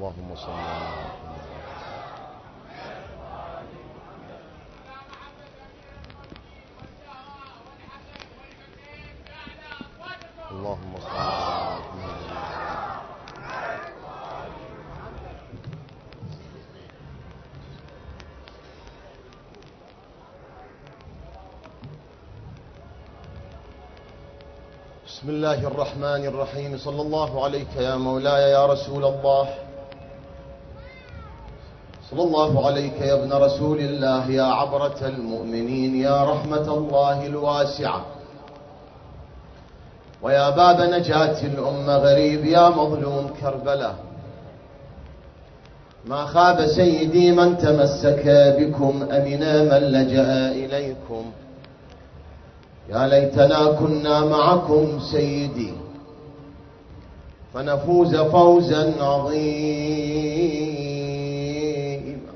اللهم صل على محمد. اللهم صل على محمد. بسم الله الرحمن الرحيم. صلى الله عليك يا مولاي يا رسول الله، صلى الله عليك يا ابن رسول الله، يا عبرة المؤمنين، يا رحمة الله الواسعة، ويا باب نجاة الأمة غريب، يا مظلوم كربلاء. ما خاب سيدي من تمسك بكم، أمنا من لجأ إليكم. يا ليتنا كنا معكم سيدي فنفوز فوزا عظيما.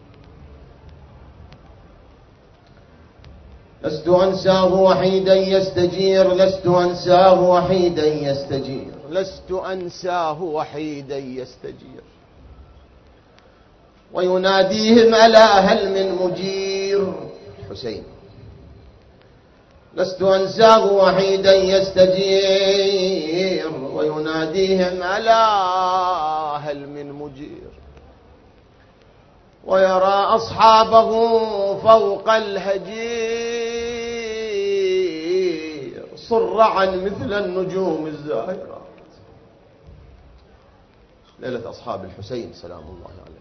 لست أنساه وحيدا يستجير، لست أنساه وحيدا يستجير، لست أنساه وحيدا يستجير، ويناديهم ألا هل من مجير. حسين. لست أنساه وحيدا يستجير، ويناديهم ألا هل من مجير، ويرى أصحابه فوق الهجير صرعا مثل النجوم الزاهرات. ليلة أصحاب الحسين سلام الله عليه.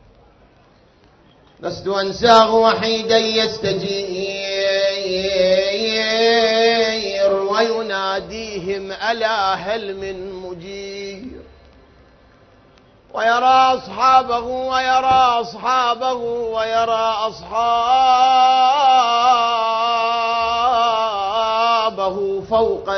لست أنساه وحيدا يستجير، ويناديهم ألا هل من مجير، ويرى أصحابه ويرى أصحابه ويرى أصحابه فوق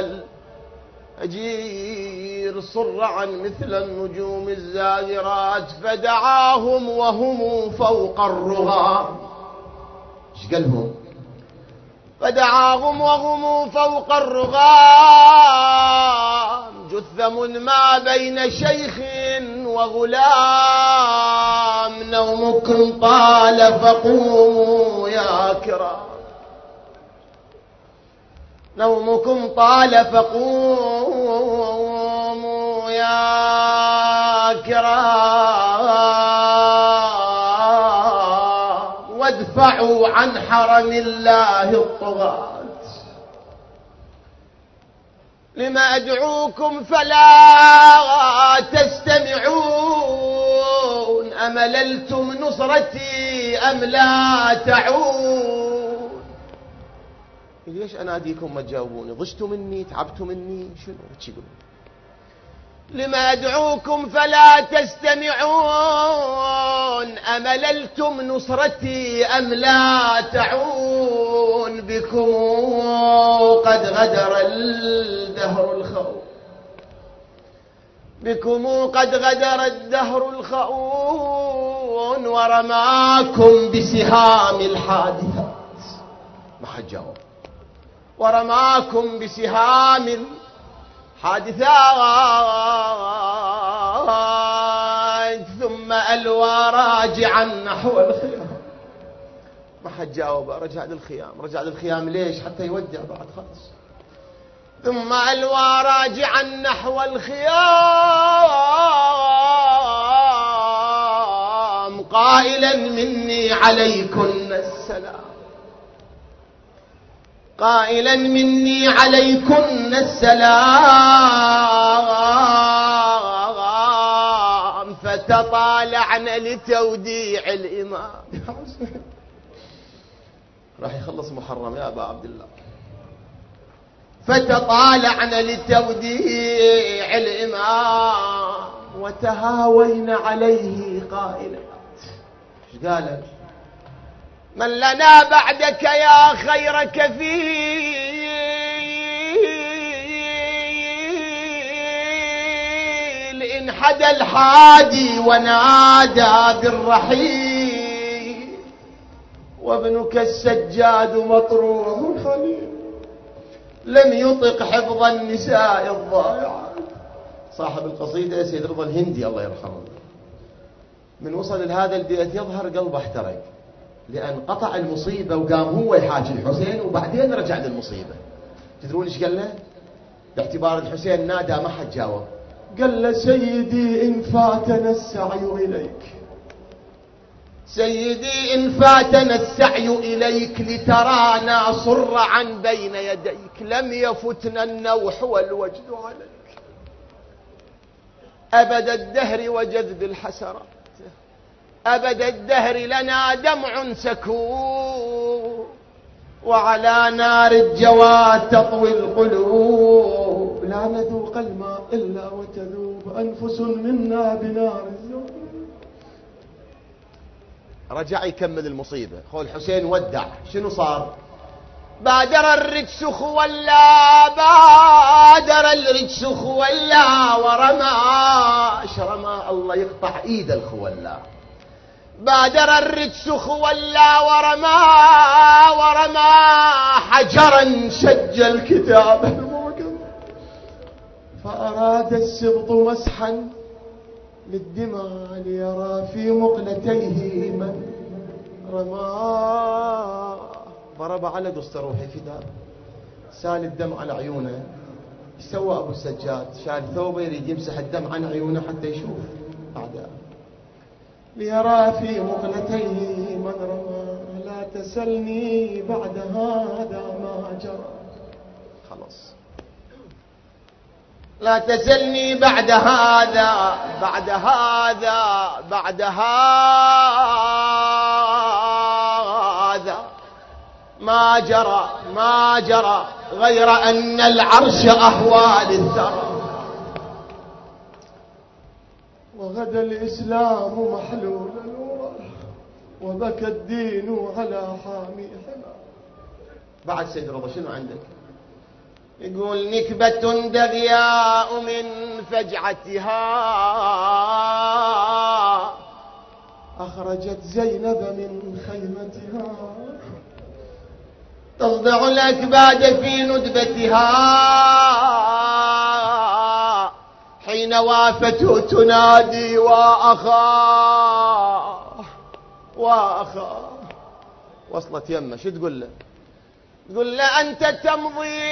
الهجير صرعا مثل النجوم الزاهرات، فدعاهم وهم فوق الرغام. ايش قالهم؟ فدعاهم وهم فوق الرغام، جثم ما بين شيخ وغلام. نومكم طال فقوموا يا كرام، نومكم طال فقوموا يا كرام، وادفعوا عن حرم الله الطغاة. لما أدعوكم فلا تستمعون، أمللتم نصرتي أم لا تعون. ليش أناديكم ما تجاوبوني؟ ضجتوا مني؟ تعبتوا مني؟ شنو تقولون؟ لما أدعوكم فلا تستمعون، أمللتم نصرتي أم لا تعون. بكم قد غدر الدهر الخون، بكم قد غدر الدهر الخون، ورماكم بسهام الحادثات. ما حد جاوب. ورماكم بسهام الحادثات، ثم ألوى راجعا نحو الخيام. ما حد جاوب. رجع للخيام. رجع للخيام ليش؟ حتى يودع بعد خلاص. ثم ألوى راجعا نحو الخيام، قائلا مني عليكن السلام، قائلا مني عليكن السلام. فتطالعن لتوديع الإمام. راح يخلص محرم يا أبا عبد الله. فتطالعن لتوديع الإمام، وتهاوين عليه قائلات. ايش قالت؟ من لنا بعدك يا خير كفيل، إن حدا الحادي ونادى بالرحيل، وابنك السجاد مطروح خليل، لم يطق حفظ النساء الضائعات. صاحب القصيدة سيد رضا الهندي الله يرحمه. من وصل لهذا البيت يظهر قلبه احترق، لأن قطع المصيبة وقام هو يحاكي الحسين وبعدين رجع للمصيبة. تدرون ايش قال له؟ باعتبار الحسين نادى ما حد جاوب، قال له سيدي إن فاتنا السعي إليك، سيدي إن فاتنا السعي إليك لترانا صر عن بين يديك، لم يفتنا النوح والوجد عليك، أبد الدهر وجذب الحسرات، أبد الدهر لنا دمع سكوب، وعلى نار الجواد تطوي القلوب، لا نذوق الماء إلا وتذوب أنفس منا بنار الذوب. رجع يكمل المصيبة. خو الحسين ودع، شنو صار؟ بادر الرجس خولا، بادر الرجس خولا ورمى، رمى الله يقطع ايد الخولا، بادر الرجس خولا ورمى حجرا شج الكتاب الموقف، فأراد السبط مسحا للدماء ليرى في مقلتيه من رمى، ضرب على قسط روحي فداء، سال الدم على عيونه. ايش سوى ابو السجاد؟ شال ثوبه يريد يمسح الدم عن عيونه حتى يشوف اعداء، ليرى في مقلتيه من رمى، لا تسلني بعد هذا ما جرى، خلاص لا تسلني بعد هذا، بعد هذا، بعد هذا ما جرى، ما جرى غير أن العرش أهوى للثرى، وغدا الإسلام محلول الورى، وبكى الدين على حامي حمى. بعد سيد رضا شنو عندك؟ يقول نكبة دغياء من فجعتها أخرجت زينب من خيمتها، تضع الأكباد في ندبتها، حين وافته تنادي وأخاه وأخاه. وصلت يمه شو تقول له؟ تقول له أنت تمضي،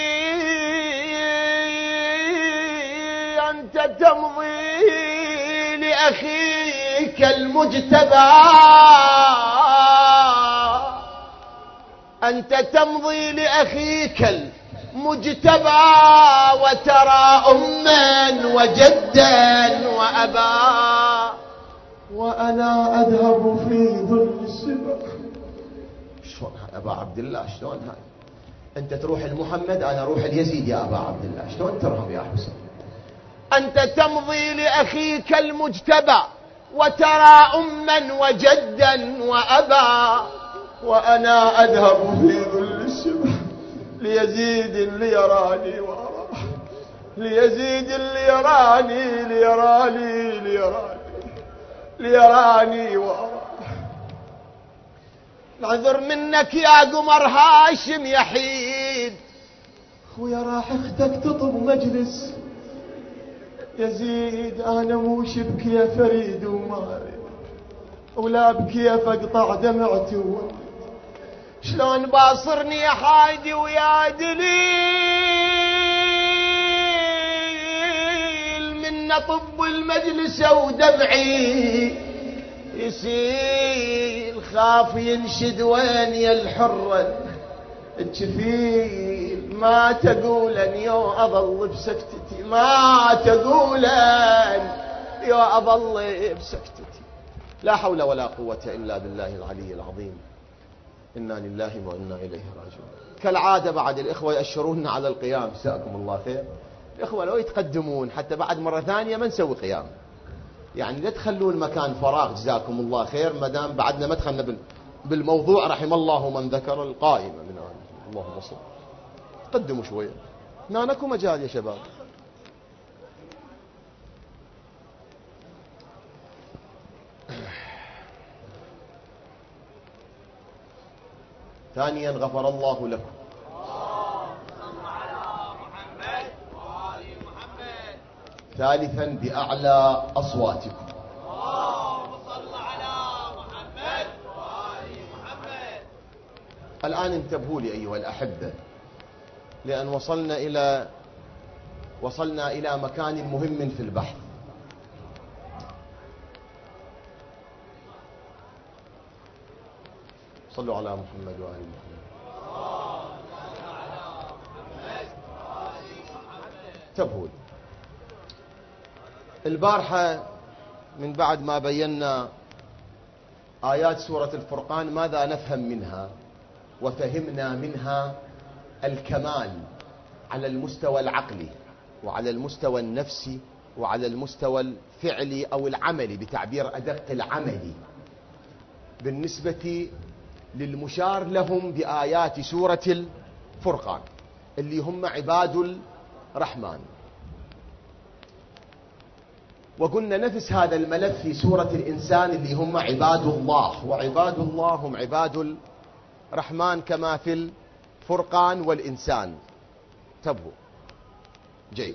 أنت تمضي لأخيك المجتبى، أنت تمضي لأخيك المجتبى، وترى أما وجدا وأبا، وأنا أذهب في ذل السبا. شلون أبا عبد الله؟ شلون هاي؟ أنت تروح لمحمد أنا أروح ليزيد يا أبا عبد الله، شلون ترهم يا حسين؟ أنت تمضي لأخيك المجتبى، وترى أما وجدا وأبا، وأنا أذهب في ذل السبا ليزيد ليراني وأراه، ليزيد ليراني ليراني ليراني ليراني وأراه. العذر منك يا قمر هاشم يحيد، خويا راح اختك تطب مجلس يزيد، انا مو شبكي يا فريد وما اريد، ولا بكي فاقطع دمعتي، شلون باصرني يا حايدي ويا دليل، من طب المجلس ودمعي يسيل، خاف ينشد وين يا الحرة الجفيل، ما تقولن يو أظل بسكتتي، ما تقولن يو أظل بسكتتي. لا حول ولا قوة إلا بالله العلي العظيم. إنا لله وإنا إليه راجعون. كالعادة بعد الإخوة يأشرون على القيام، جزاكم الله خير. الإخوة لو يتقدمون حتى بعد مرة ثانية ما نسوي قيام، يعني لا تخلون مكان فراغ جزاكم الله خير، ما دام بعدنا ما دخلنا بالموضوع. رحم الله من ذكر القائمة من آله. اللهم صل. قدموا شوية، نانكم مجال يا شباب. ثانيا غفر الله لكم. ثالثا بأعلى أصواتكم. الآن انتبهوا لي أيها الأحبة، لأن وصلنا إلى مكان مهم في البحث. صلوا على محمد وآل محمد. انتبهوا لي. البارحة من بعد ما بينا آيات سورة الفرقان ماذا نفهم منها، وفهمنا منها الكمال على المستوى العقلي وعلى المستوى النفسي وعلى المستوى الفعلي أو العملي، بتعبير أدق العملي، بالنسبة للمشار لهم بآيات سورة الفرقان اللي هم عباد الرحمن. وقلنا نفس هذا الملف في سورة الإنسان اللي هم عباد الله، وعباد الله هم عباد الرحمن كما في الفرقان والإنسان. انتبهوا جيد.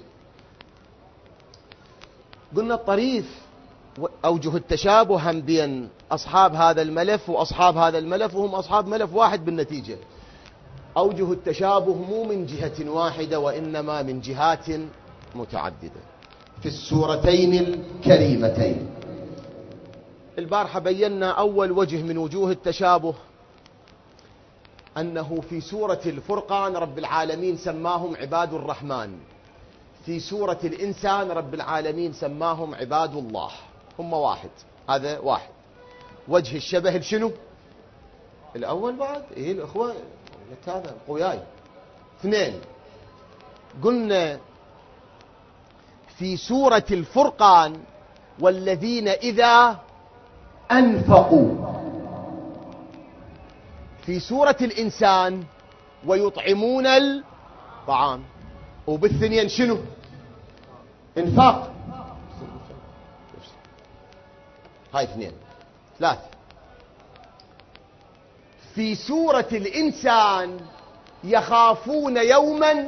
قلنا الطريف أوجه التشابه هم بين أصحاب هذا الملف وأصحاب هذا الملف، وهم أصحاب ملف واحد بالنتيجة. أوجه التشابه مو من جهة واحدة وإنما من جهات متعددة في السورتين الكريمتين. البارحة بينا أول وجه من وجوه التشابه أنه في سورة الفرقان رب العالمين سماهم عباد الرحمن، في سورة الإنسان رب العالمين سماهم عباد الله. هم واحد، هذا واحد. وجه الشبه شنو؟ الأول بعد إيه الأخوة هذا قوياي. اثنين، قلنا في سورة الفرقان والذين إذا أنفقوا، في سورة الإنسان ويطعمون الطعام، وبالثنين شنو؟ انفاق. هاي اثنين. ثلاث، في سورة الإنسان يخافون يوما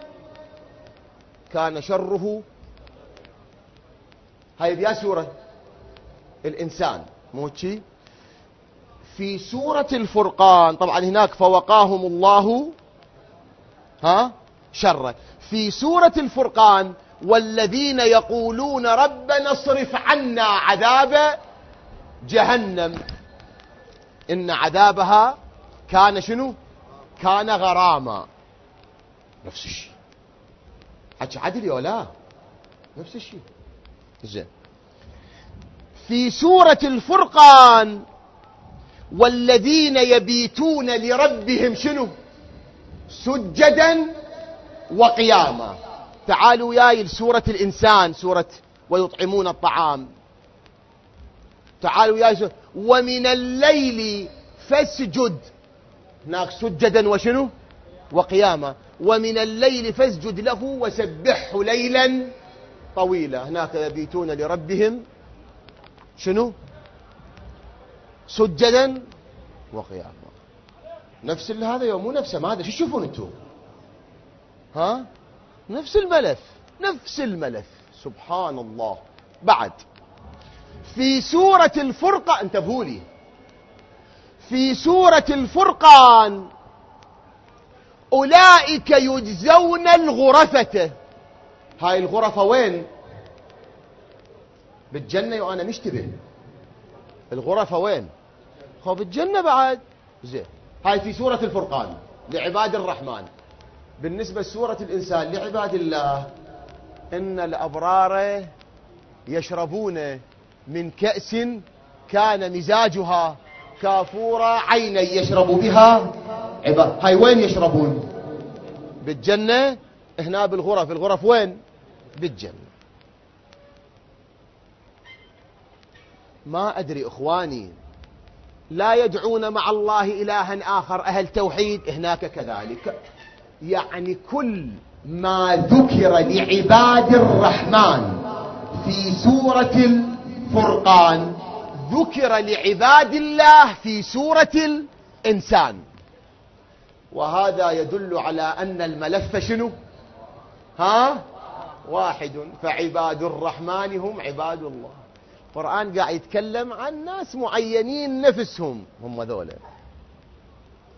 كان شره، هاي بيا سورة الإنسان مو شي. في سورة الفرقان طبعا هناك فوقاهم الله شره. في سورة الفرقان والذين يقولون ربنا اصرف عنا عذاب جهنم إن عذابها كان شنو؟ كان غراما. نفس الشيء. حكي عدل ولا لا؟ نفس الشيء. زين. في سورة الفرقان والذين يبيتون لربهم شنو؟ سجدا وقياما. تعالوا ياي لسورة الإنسان، سورة ويطعمون الطعام. تعالوا ياي ومن الليل فاسجد، هناك سجدا وشنو؟ وقياما. ومن الليل فاسجد له وسبحه ليلا طويلا. هناك يبيتون لربهم شنو؟ سجدا وقياما. نفس هذا يوم مو نفسه، ما هذا شو تشوفون انتم؟ نفس الملف، نفس الملف. سبحان الله. بعد في سورة الفرقان، انتبهوا لي، في سورة الفرقان أولئك يجزون الغرفة. هاي الغرفة وين؟ بالجنة. وأنا مشتبه الغرفة وين؟ خو بالجنة بعد. زين. هاي في سورة الفرقان لعباد الرحمن. بالنسبة لسورة الإنسان لعباد الله، إن الأبرار يشربون من كأس كان مزاجها كافورا عينا يشرب بها عباد. هاي وين يشربون؟ بالجنة. هنا بالغرف. الغرف وين؟ بالجنة. ما أدري إخواني، لا يدعون مع الله إلها آخر أهل توحيد، هناك كذلك. يعني كل ما ذكر لعباد الرحمن في سورة الفرقان ذكر لعباد الله في سورة الإنسان. وهذا يدل على أن الملف شنو؟ واحد. فعباد الرحمن هم عباد الله. القرآن قاعد يتكلم عن ناس معينين نفسهم هم ذولا.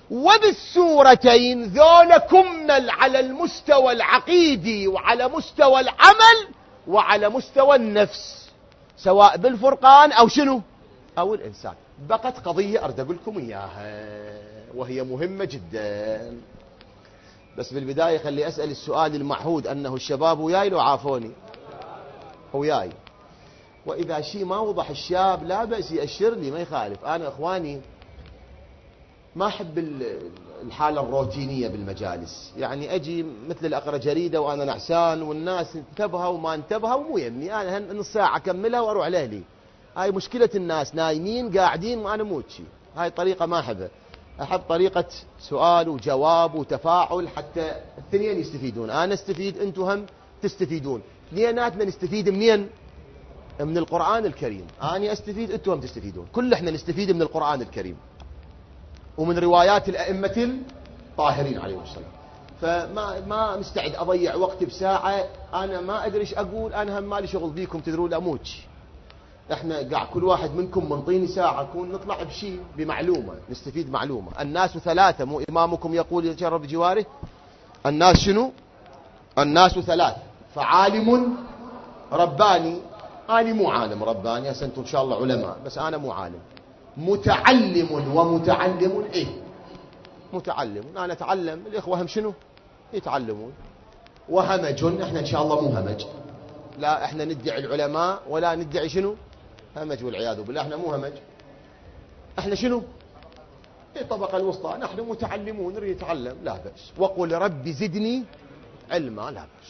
وبالسورتين ذول كمل على المستوى العقيدي وعلى مستوى العمل وعلى مستوى النفس، سواء بالفرقان أو شنو أو الإنسان. بقت قضية أريد أقول لكم إياها وهي مهمة جدا، بس بالبداية خلي أسأل السؤال المعهود، أنه الشباب وياي لو عافوني وياي، وإذا شيء ما وضح الشاب لا بأس يأشر لي ما يخالف. أنا إخواني ما أحب الحالة الروتينية بالمجالس، يعني أجي مثل الأقرأ جريدة وأنا نعسان والناس انتبهوا وما انتبهوا ومو يمني، أنا نص ساعة أكملها وأروح لأهلي. هاي مشكلة الناس، نايمين قاعدين وأنا موتشي، هاي طريقة ما أحبها. أحب طريقة سؤال وجواب وتفاعل حتى الاثنين يستفيدون، أنا استفيد أنتم هم تستفيدون، اثنيناتنا نستفيد منين؟ من القرآن الكريم. أنا أستفيد أنتم هم تستفيدون، كل احنا نستفيد من القرآن الكريم ومن روايات الأئمة الطاهرين عليهم السلام. فما مستعد أضيع وقتي بساعة أنا ما أدري إيش أقول، أنا هم مالي شغل بيكم تدرون أموتش. احنا قاعد كل واحد منكم منطيني ساعة أكون نطلع بشيء بمعلومة نستفيد معلومة. الناس ثلاثة، مو إمامكم يقول يتشرف بجواره؟ الناس شنو؟ الناس ثلاثة، فعالم رباني، أنا مو عالم رباني، أنتم إن شاء الله علماء بس أنا مو عالم. متعلم ومتعلم، إيه متعلم أنا أتعلم، الإخوة هم شنو يتعلمون. وهمج، إحنا إن شاء الله مو همج، لا إحنا ندعي العلماء ولا ندعي شنو همج، والعياذ بالله إحنا مو همج، إحنا شنو الطبقة الوسطى، نحن متعلمون نريد نتعلم لا بأس. وقل رب زدني علما لا بأس.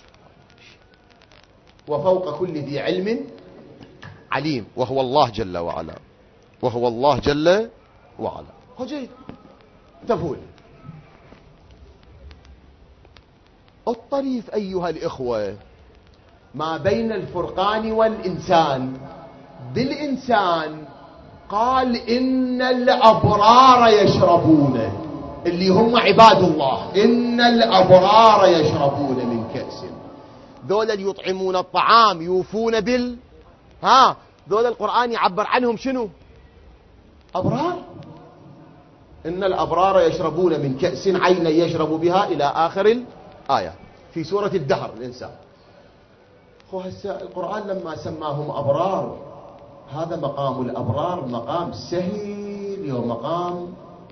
وفوق كل ذي علم عليم، وهو الله جل وعلا، وهو الله جل وعلا. هو جيد تفول الطريف أيها الإخوة ما بين الفرقان والإنسان. بالإنسان قال إن الأبرار يشربون، اللي هم عباد الله، إن الأبرار يشربون من كأس، ذولا اللي يطعمون الطعام يوفون ذول القرآن يعبر عنهم شنو؟ أبرار. إن الأبرار يشربون من كأس عينا يشرب بها إلى آخر الآية في سورة الدهر الإنسان. هسه القرآن لما سماهم أبرار، هذا مقام الأبرار مقام سهل ومقام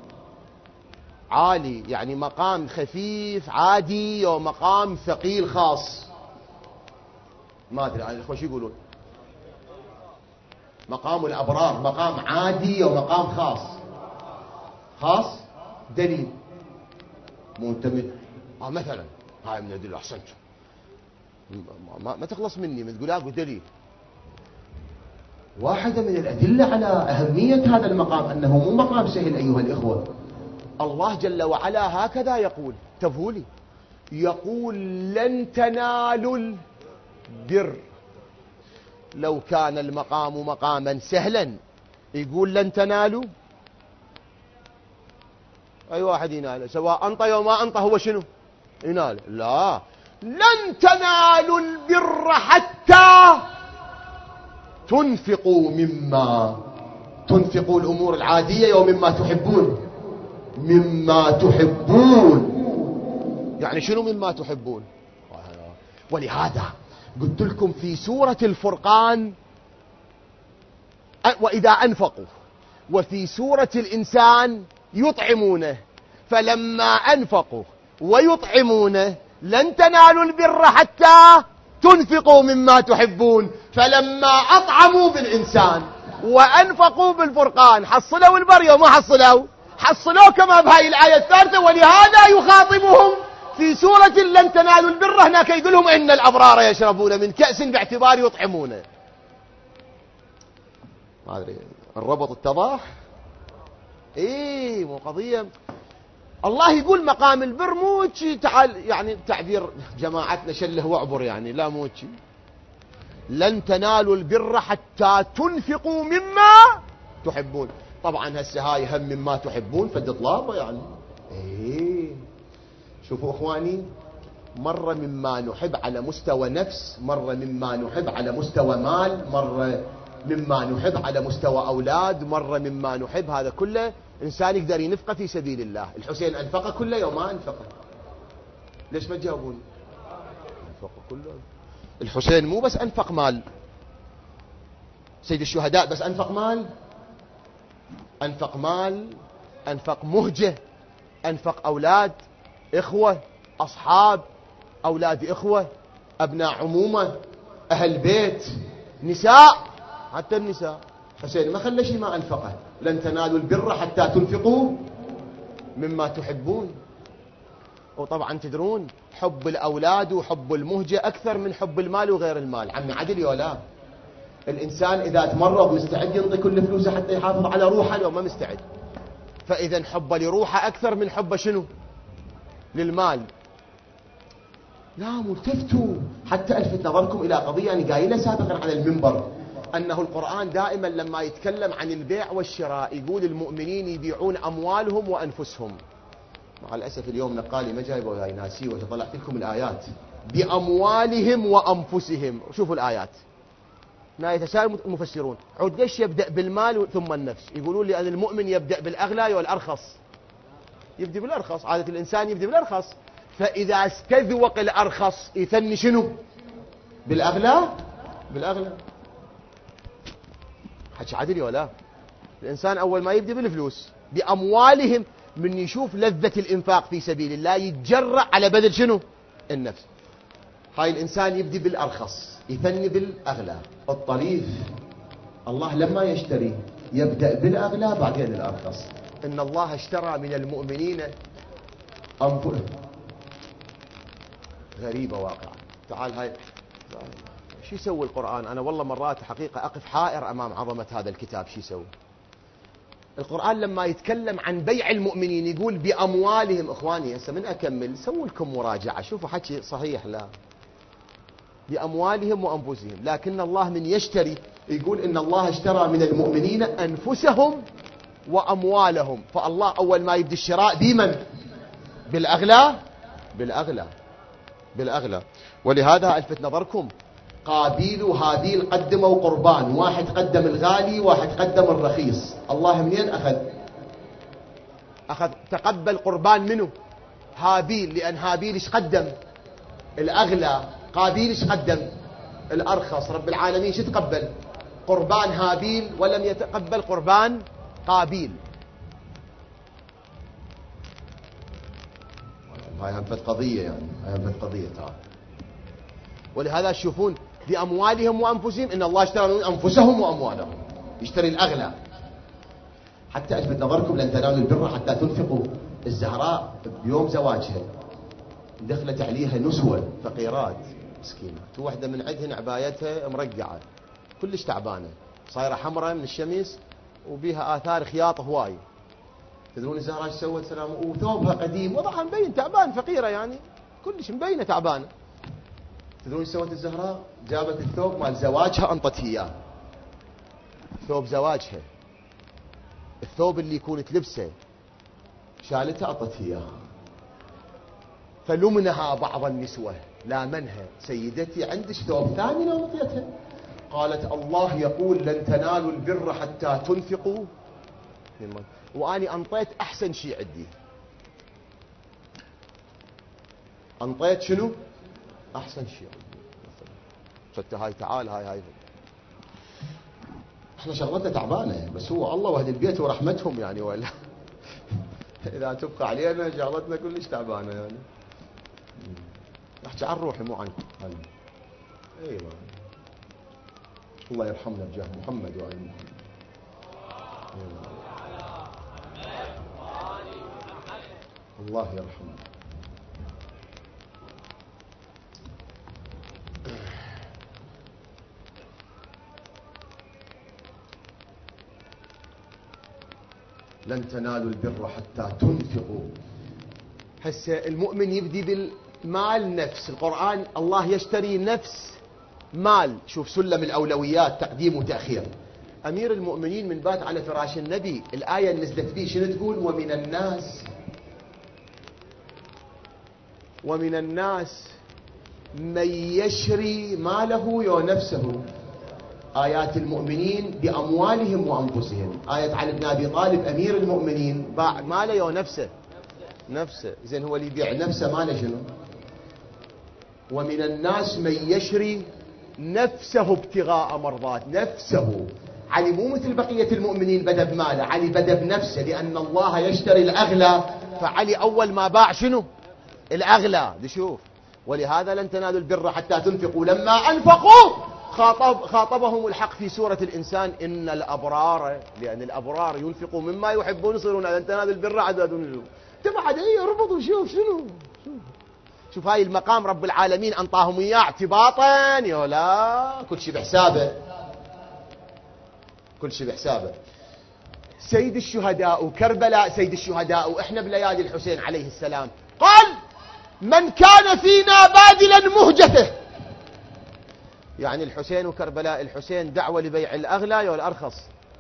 عالي، يعني مقام خفيف عادي ومقام ثقيل خاص. ما أدري عن الإخوة شو يقولون؟ مقام الأبرار مقام عادي ومقام خاص. خاص دليل مو انت مثلا هاي من الدليل. أحسنت، ما تخلص مني من تقول اقول دليل. واحدة من الأدلة على أهمية هذا المقام أنه مو مقام سهل أيها الإخوة. الله جل وعلا هكذا يقول، تفهولي يقول لن تنالوا البر. لو كان المقام مقاما سهلا يقول لن تنالوا، أي واحد ينال سواء أنطى وما أنطى هو شنو ينال. لا، لن تنالوا البر حتى تنفقوا مما تنفقوا الأمور العادية ومما تحبون. مما تحبون يعني شنو مما تحبون؟ ولهذا قلت لكم في سورة الفرقان وإذا أنفقوا، وفي سورة الإنسان يطعمونه، فلما أنفقوا ويطعمونه لن تنالوا البر حتى تنفقوا مما تحبون. فلما أطعموا بالإنسان وأنفقوا بالفرقان حصلوا البر وما حصلوا كما بهاي الآية الثالثة. ولهذا يخاطبهم في سورة لن تنالوا البر، هناك يقول لهم إن الأبرار يشربون من كأس باعتبار يطعمونه. ما أدري الربط اتضح؟ مو قضية. الله يقول مقام البر مو تعال يعني تعبير جماعتنا شله واعبر، يعني لا مو لن تنالوا البر حتى تنفقوا مما تحبون. طبعا هسه هاي هم مما تحبون فد طلابه يعني. شوفوا اخواني، مرة مما نحب على مستوى نفس، مرة مما نحب على مستوى مال، مرة مما نحب على مستوى أولاد، مرة مما نحب، هذا كله إنسان يقدر ينفقه في سبيل الله. الحسين أنفقه كله يوم ما أنفقه؟ ليش ما تجاوبون؟ أنفقه كله. الحسين مو بس أنفق مال، سيد الشهداء بس أنفق مال، أنفق مال، أنفق مهجة، أنفق أولاد، إخوة، أصحاب، أولاد إخوة، أبناء عمومة، أهل بيت، نساء، حتى النساء. حسين ما خلى شيء ما أنفقه. لن تنالوا البر حتى تنفقوا مما تحبون. وطبعا تدرون حب الأولاد وحب المهجة أكثر من حب المال وغير المال. عمي عدل يولا، الإنسان إذا تمرض مستعد ينطي كل فلوسه حتى يحافظ على روحه لو ما مستعد. فإذا حبه لروحه أكثر من حبه شنو؟ للمال. لا ملتفتوا. حتى ألفت نظركم إلى قضية أنا قايلة سابقا على المنبر، أنه القرآن دائما لما يتكلم عن البيع والشراء يقول المؤمنين يبيعون أموالهم وأنفسهم. مع الأسف اليوم نقالي ما جايبه وياي ناسي، وطلعت لكم الآيات بأموالهم وأنفسهم. شوفوا الآيات ما يتساءل المفسرون، عود ليش يبدأ بالمال ثم النفس؟ يقولون لأن المؤمن يبدأ بالأغلى والأرخص، يبدأ بالأرخص، عادة الإنسان يبدأ بالأرخص، فإذا استذوق الأرخص يثني شنو؟ بالأغلى. بالأغلى. حكي عدل ولا؟ الإنسان أول ما يبدأ بالفلوس بأموالهم، من يشوف لذة الإنفاق في سبيل الله يتجرأ على بذل شنو؟ النفس. هاي الإنسان يبدأ بالأرخص يثني بالأغلى. الطريف الله لما يشتري يبدأ بالأغلى بعدين الأرخص. إن الله اشترى من المؤمنين أنفسهم. غريبة واقعا. تعال هاي شو يسوي القرآن؟ أنا والله مرات حقيقة أقف حائر أمام عظمة هذا الكتاب. شو يسوي القرآن لما يتكلم عن بيع المؤمنين يقول بأموالهم؟ إخواني هسه من أكمل سووا لكم مراجعة شوفوا حكي صحيح لا؟ بأموالهم وأنفسهم. لكن الله من يشتري يقول إن الله اشترى من المؤمنين أنفسهم وأموالهم. فالله أول ما يبدي الشراء بمن؟ بالأغلى. بالأغلى. بالأغلى. ولهذا ألفت نظركم قابيل وهابيل قدموا قربان، واحد قدم الغالي واحد قدم الرخيص. الله منين أخذ تقبل قربان منه؟ هابيل، لأن هابيل ايش قدم؟ الأغلى. قابيل ايش قدم؟ الأرخص. رب العالمين شو تقبل؟ قربان هابيل ولم يتقبل قربان قابيل. هاي همت قضية، يعني هاي همت قضية. تعال. ولهذا تشوفون بأموالهم وأنفسهم، إن الله اشترى من أنفسهم وأموالهم، يشتري الأغلى. حتى ألفت نظركم لن تنالوا البر حتى تنفقوا. الزهراء بيوم زواجها دخلت عليها نسوة فقيرات مسكينات، واحدة من عندهن عبايتها مرقعة كلش تعبانة، صايرة حمراء من الشمس وبيها آثار خياط هواي. تدرون الزهراء ايش سوت؟ سلام. وثوبها قديم، وضعها مبين تعبان، فقيرة يعني كلش مبينة تعبانة. تدرون ايش سوت الزهراء؟ جابت الثوب مال زواجها انطت اياه، ثوب زواجها، الثوب اللي يكون تلبسه شالتها اعطت اياه. فلمنها بعض النسوة، لامنها، سيدتي عندك ثوب ثاني لو اعطيتها؟ قالت الله يقول لن تنالوا البر حتى تنفقوا، واني انطيت احسن شيء عندي. انطيت شنو؟ احسن شيء عندي. صدت هاي. تعال هاي احنا شغلتنا تعبانه، بس هو الله واهل البيت ورحمتهم يعني، ولا اذا تبقى علينا شغلتنا كلش تعبانه يعني. احكي عن روحي مو عنك. ايوه الله يرحمنا بجاه محمد وعلى محمد. الله يرحمه. لن تنالوا البر حتى تنفقوا. هسه المؤمن يبدي بالمال نفس. القرآن الله يشتري نفس مال. شوف سلم الأولويات، تقديم وتأخير. أمير المؤمنين من بات على فراش النبي، الآية اللي نزلت فيه شنو تقول؟ ومن الناس من يشري ماله ونفسه آيات المؤمنين بأموالهم وأنفسهم. آية علي بن أبي طالب أمير المؤمنين باع ماله ونفسه. زين هو اللي يبيع نفسه ماله شنو؟ ومن الناس من يشري نفسه ابتغاء مرضات نفسه. علي مو مثل بقية المؤمنين بدأ بماله، علي بدأ بنفسه، لأن الله يشتري الأغلى، فعلي أول ما باع شنو؟ الأغلى. شوف، ولهذا لن تنالوا البر حتى تنفقوا. لما أنفقوا خاطبهم الحق في سورة الإنسان إن الأبرار، لأن الأبرار ينفقوا مما يحبون يصيرون لن تنالوا البر حتى تنفقوا. تبعد اربط وشوف شنو. شوف هاي المقام رب العالمين أنطاهم إياه اعتباطا، يولا كل شيء بحسابه، كل شيء بحسابه. سيد الشهداء كربلاء، سيد الشهداء احنا بليالي الحسين عليه السلام قال من كان فينا باذلا مهجته. يعني الحسين وكربلاء، الحسين دعوة لبيع الأغلى ولا الأرخص؟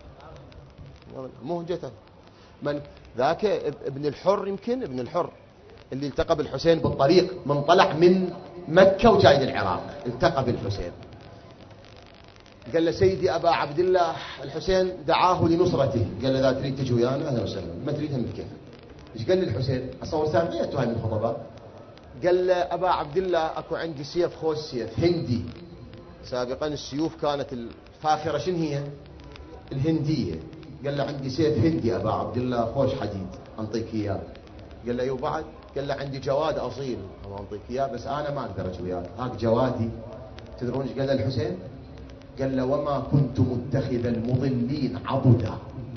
مهجته. من ذاك ابن الحر، يمكن ابن الحر اللي التقى بالحسين بالطريق، من طلع من مكة وجاي للعراق التقى بالحسين، قال له سيدي أبا عبد الله الحسين دعاه لنصرته، قال له إذا تريد تجي ويانا أهلا وسهلا، ما تريد هم كيف. ايش قال للحسين؟ أصور سامعيته هاي من الخطباء. قال له أبا عبد الله أكو عندي سيف، خوش سيف هندي. سابقا السيوف كانت الفاخرة شنو هي؟ الهندية. قال له عندي سيف هندي أبا عبد الله خوش حديد أنطيك إياه. قال له يو بعد؟ قال له عندي جواد أصيل أبا أنطيك إياه، بس أنا ما أقدر أجي وياك، هاك جوادي. تدرون ايش قال له الحسين؟ قال له وما كنت متخذ المضلين عضدا.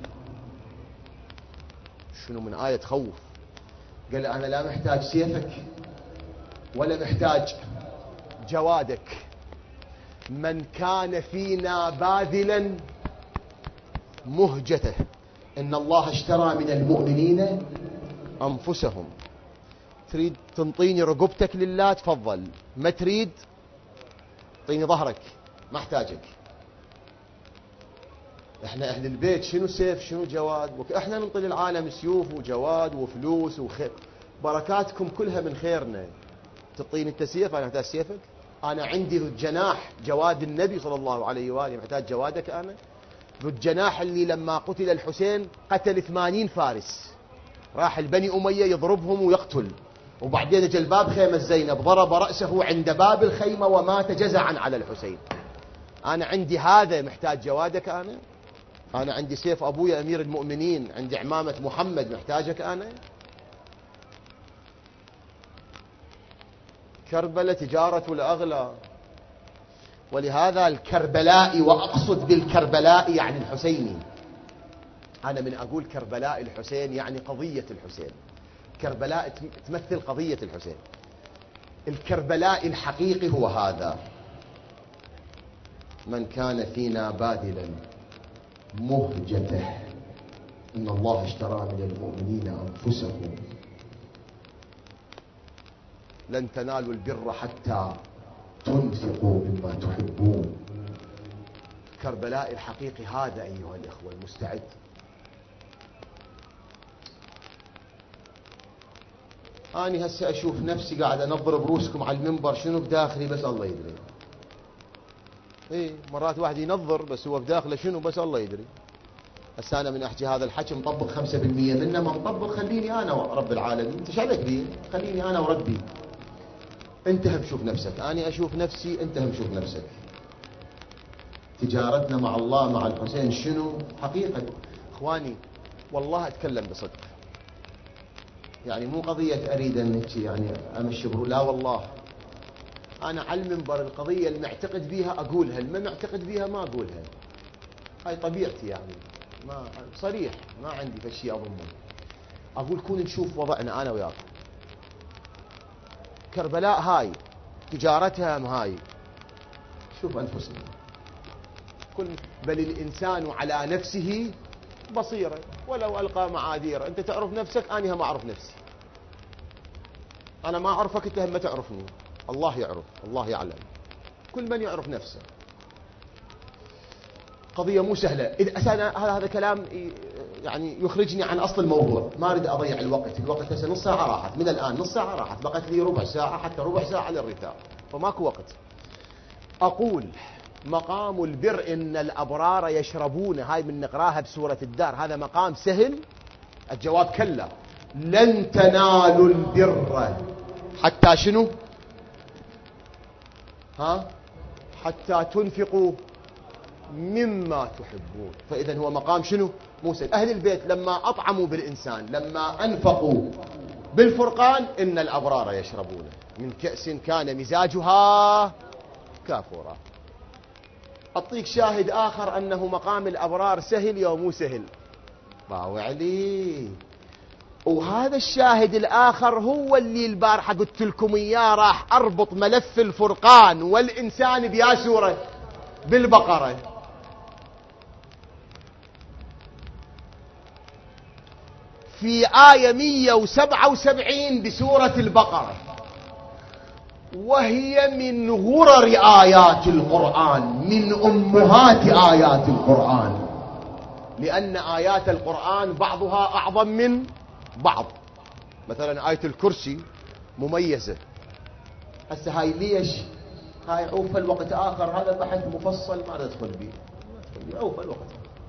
شنو من آية تخوف. قال له أنا لا محتاج سيفك ولا محتاج جوادك، من كان فينا باذلا مهجته إن الله اشترى من المؤمنين أنفسهم. تريد تنطيني رقبتك لله تفضل، ما تريد اعطيني ظهرك ما احتاجك. احنا اهل البيت شنو سيف شنو جواد، احنا ننطي للعالم سيوف وجواد وفلوس وخير، بركاتكم كلها من خيرنا. تعطيني انت سيف، انا محتاج سيفك؟ انا عندي ذو الجناح جواد النبي صلى الله عليه واله، محتاج جوادك انا؟ ذو الجناح اللي لما قتل الحسين قتل 80 فارس، راح البني أمية يضربهم ويقتل، وبعدين اجى الباب خيمة زينب ضرب رأسه عند باب الخيمة ومات جزعا على الحسين. أنا عندي هذا محتاج جوادك أنا عندي سيف أبويا أمير المؤمنين، عندي عمامة محمد، محتاجك أنا؟ كربلاء تجارة الأغلى. ولهذا الكربلاء، وأقصد بالكربلاء يعني الحسيني، أنا من أقول كربلاء الحسين يعني قضية الحسين. كربلاء تمثل قضية الحسين. الكربلاء الحقيقي هو هذا، من كان فينا باذلا مهجته إن الله اشترى من المؤمنين أنفسهم لن تنالوا البر حتى تنفقوا مما تحبون. كربلاء الحقيقي هذا أيها الإخوة المستعد. أنا هسه أشوف نفسي قاعد أنظر بروسكم على المنبر شنو بداخلي بس الله يدري. مرات واحد ينظر بس هو بداخله شنو بس الله يدري. هسه أنا من أحكي هذا الحكي مطبق 5% منه، ما مطبق خليني أنا ورب العالمين. أنت ايش عليك بي؟ خليني أنا وربي. أنت هم شوف نفسك، أنا أشوف نفسي، أنت هم شوف نفسك. تجارتنا مع الله مع الحسين شنو حقيقة؟ إخواني والله أتكلم بصدق، يعني مو قضية أريد أنك يعني أمشي لا والله. أنا على المنبر القضية اللي معتقد بيها أقولها، اللي ما معتقد بيها ما أقولها. هاي طبيعتي، يعني ما صريح، ما عندي فشي أضمن. أقول كون نشوف وضعنا أنا وياك. كربلاء هاي تجارتها هاي، شوف أنفسنا بل الإنسان على نفسه بصيرة ولو ألقى معاذيره. أنت تعرف نفسك، أنا هم أعرف نفسي. أنا ما أعرفك، أنت هم ما تعرفني. الله يعرف، الله يعلم، كل من يعرف نفسه. قضية مو سهلة. إذا أنا هذا كلام يعني يخرجني عن أصل الموضوع، ما أريد أضيع الوقت. الوقت هسه نص ساعة راحت، من الآن نص ساعة راحت، بقت لي ربع ساعة، حتى ربع ساعة للرثاء، فماكو وقت. أقول مقام البر إن الأبرار يشربون، هاي من نقراها بسورة الدار، هذا مقام سهل؟ الجواب كلا. لن تنالوا البر حتى شنو؟ حتى تنفقوا مما تحبون. فإذا هو مقام شنو؟ موسى. أهل البيت لما أطعموا بالإنسان، لما أنفقوا بالفرقان، إن الأبرار يشربون من كأس كان مزاجها كافورا. أعطيك شاهد آخر أنه مقام الأبرار سهل يا مو سهل. باوع علي. وهذا الشاهد الآخر هو اللي البارحة قلت لكم إياه، راح أربط ملف الفرقان والإنسان بيا سورة بالبقرة. في آية 177 بسورة البقرة، وهي من غرر آيات القرآن، من أمهات آيات القرآن، لأن آيات القرآن بعضها أعظم من بعض. مثلا آية الكرسي مميزة. هسه هاي ليش؟ هاي عوفة الوقت آخر، هذا بحث مفصل ما ندخل به. عوفة الوقت.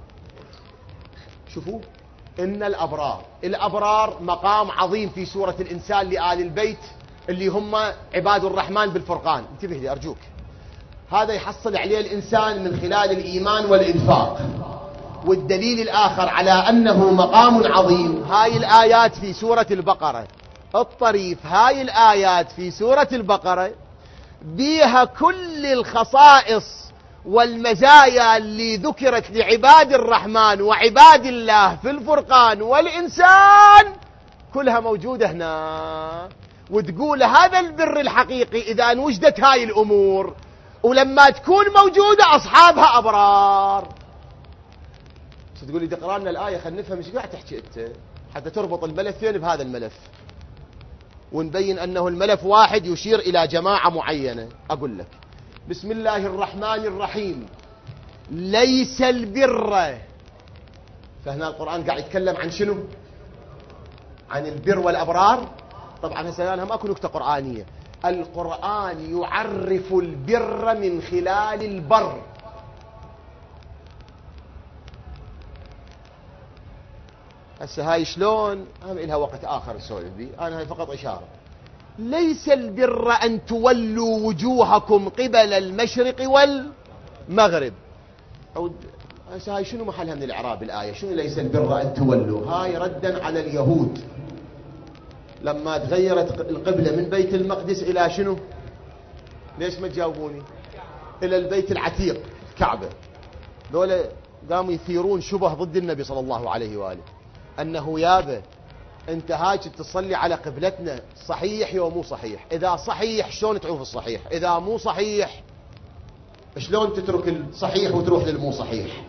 شوفوا، إن الأبرار مقام عظيم في سورة الإنسان لآل البيت اللي هم عباد الرحمن بالفرقان. انتبه لي أرجوك، هذا يحصل عليه الإنسان من خلال الإيمان والإنفاق. والدليل الآخر على أنه مقام عظيم هاي الآيات في سورة البقرة. الطريف هاي الآيات في سورة البقرة بيها كل الخصائص والمزايا اللي ذكرت لعباد الرحمن وعباد الله في الفرقان والإنسان، كلها موجودة هنا. وتقول هذا البر الحقيقي إذا وجدت هاي الأمور، ولما تكون موجودة أصحابها أبرار. تقول لي تقرأ لنا الآية خلينا نفهم ايش قاعد تحكي أنت، حتى تربط الملفين بهذا الملف ونبين أنه الملف واحد يشير إلى جماعة معينة. أقول لك بسم الله الرحمن الرحيم. ليس البر، فهنا القرآن قاعد يتكلم عن شنو؟ عن البر والأبرار. طبعا هسه أنا ماكو نكتة قرآنية، القرآن يعرف البر من خلال البر. هسه هاي شلون؟ إلها وقت آخر نسولف به، أنا هاي فقط إشارة. ليس البر أن تولوا وجوهكم قبل المشرق والمغرب. هسه هاي شنو محلها من الإعراب الآية؟ شنو ليس البر أن تولوا؟ هاي ردا على اليهود لما تغيرت القبلة من بيت المقدس إلى شنو؟ ليش ما تجاوبوني؟ إلى البيت العتيق الكعبة. دول قاموا يثيرون شبه ضد النبي صلى الله عليه وآله، أنه يابا أنت هاج تصلي على قبلتنا، صحيح يا مو صحيح؟ إذا صحيح شلون تعوف الصحيح؟ إذا مو صحيح شلون تترك الصحيح وتروح للمو صحيح؟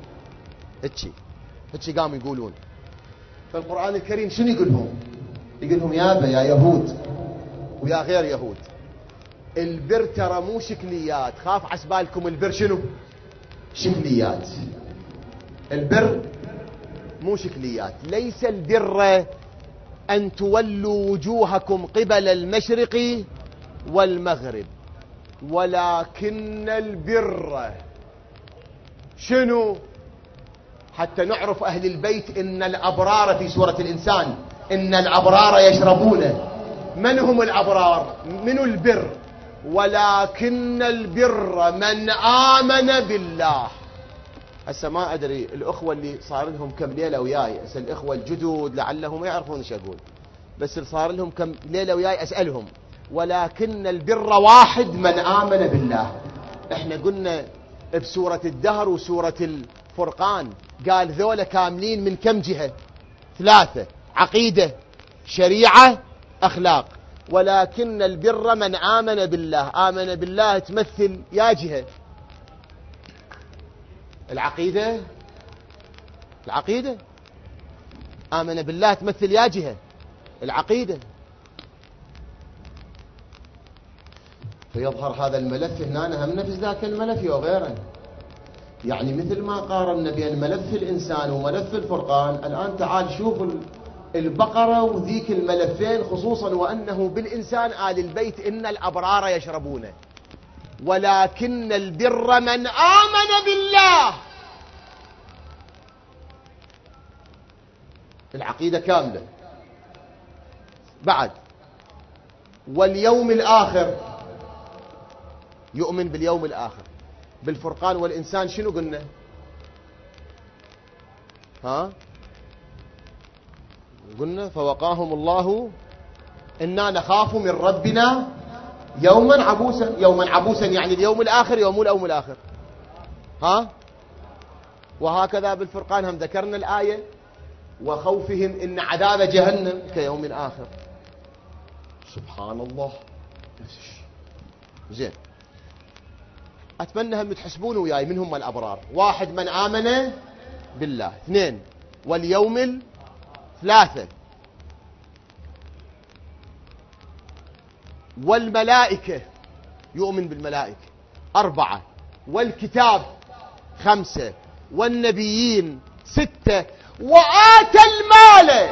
هتشي قاموا يقولون. فالقرآن الكريم شنو يقولهم؟ يقولهم يابا يا يهود ويا غير يهود، البر ترى مو شكليات. خاف عسبالكم البر شنو؟ شكليات. البر مو شكليات. ليس البر أن تولوا وجوهكم قبل المشرق والمغرب، ولكن البر شنو؟ حتى نعرف أهل البيت إن الأبرار في سورة الإنسان، إن الأبرار يشربون. من هم الأبرار؟ من البر؟ ولكن البر من آمن بالله. هسه ما أدري الأخوة اللي صار لهم كم ليلة وياي، هسه الأخوة الجدد لعلهم يعرفون ايش أقول، بس اللي صار لهم كم ليلة وياي أسألهم. ولكن البر واحد من آمن بالله. احنا قلنا بسورة الدهر وسورة الفرقان قال ذولا كاملين من كم جهة؟ 3: عقيدة، شريعة، أخلاق. ولكن البر من آمن بالله. آمن بالله تمثل يا جهة العقيدة. آمن بالله تمثل يا جهة العقيدة. فيظهر هذا الملف هنا هم نفس ذاك الملف يا غيره. يعني مثل ما قارنا بين ملف الإنسان وملف الفرقان، الآن تعال شوف البقرة وذيك الملفين، خصوصا وأنه بالإنسان آل البيت إن الأبرار يشربونه. ولكن البر من آمن بالله. العقيدة كاملة. بعد واليوم الآخر، يؤمن باليوم الآخر. بالفرقان والإنسان شنو قلنا؟ قلنا فوقاهم الله إنا نخاف من ربنا يوما عبوسا. يوما عبوسا يعني اليوم الآخر، يوم اليوم الآخر. وهكذا بالفرقان هم ذكرنا الآية وخوفهم إن عذاب جهنم كيوم آخر. سبحان الله، نفس الشيء. زين، أتمنى هم تحسبون وياي من هم الأبرار. واحد من آمن بالله، اثنين واليوم ثلاثة والملائكة، يؤمن بالملائكة، أربعة والكتاب، خمسة والنبيين، ستة وآتى المال.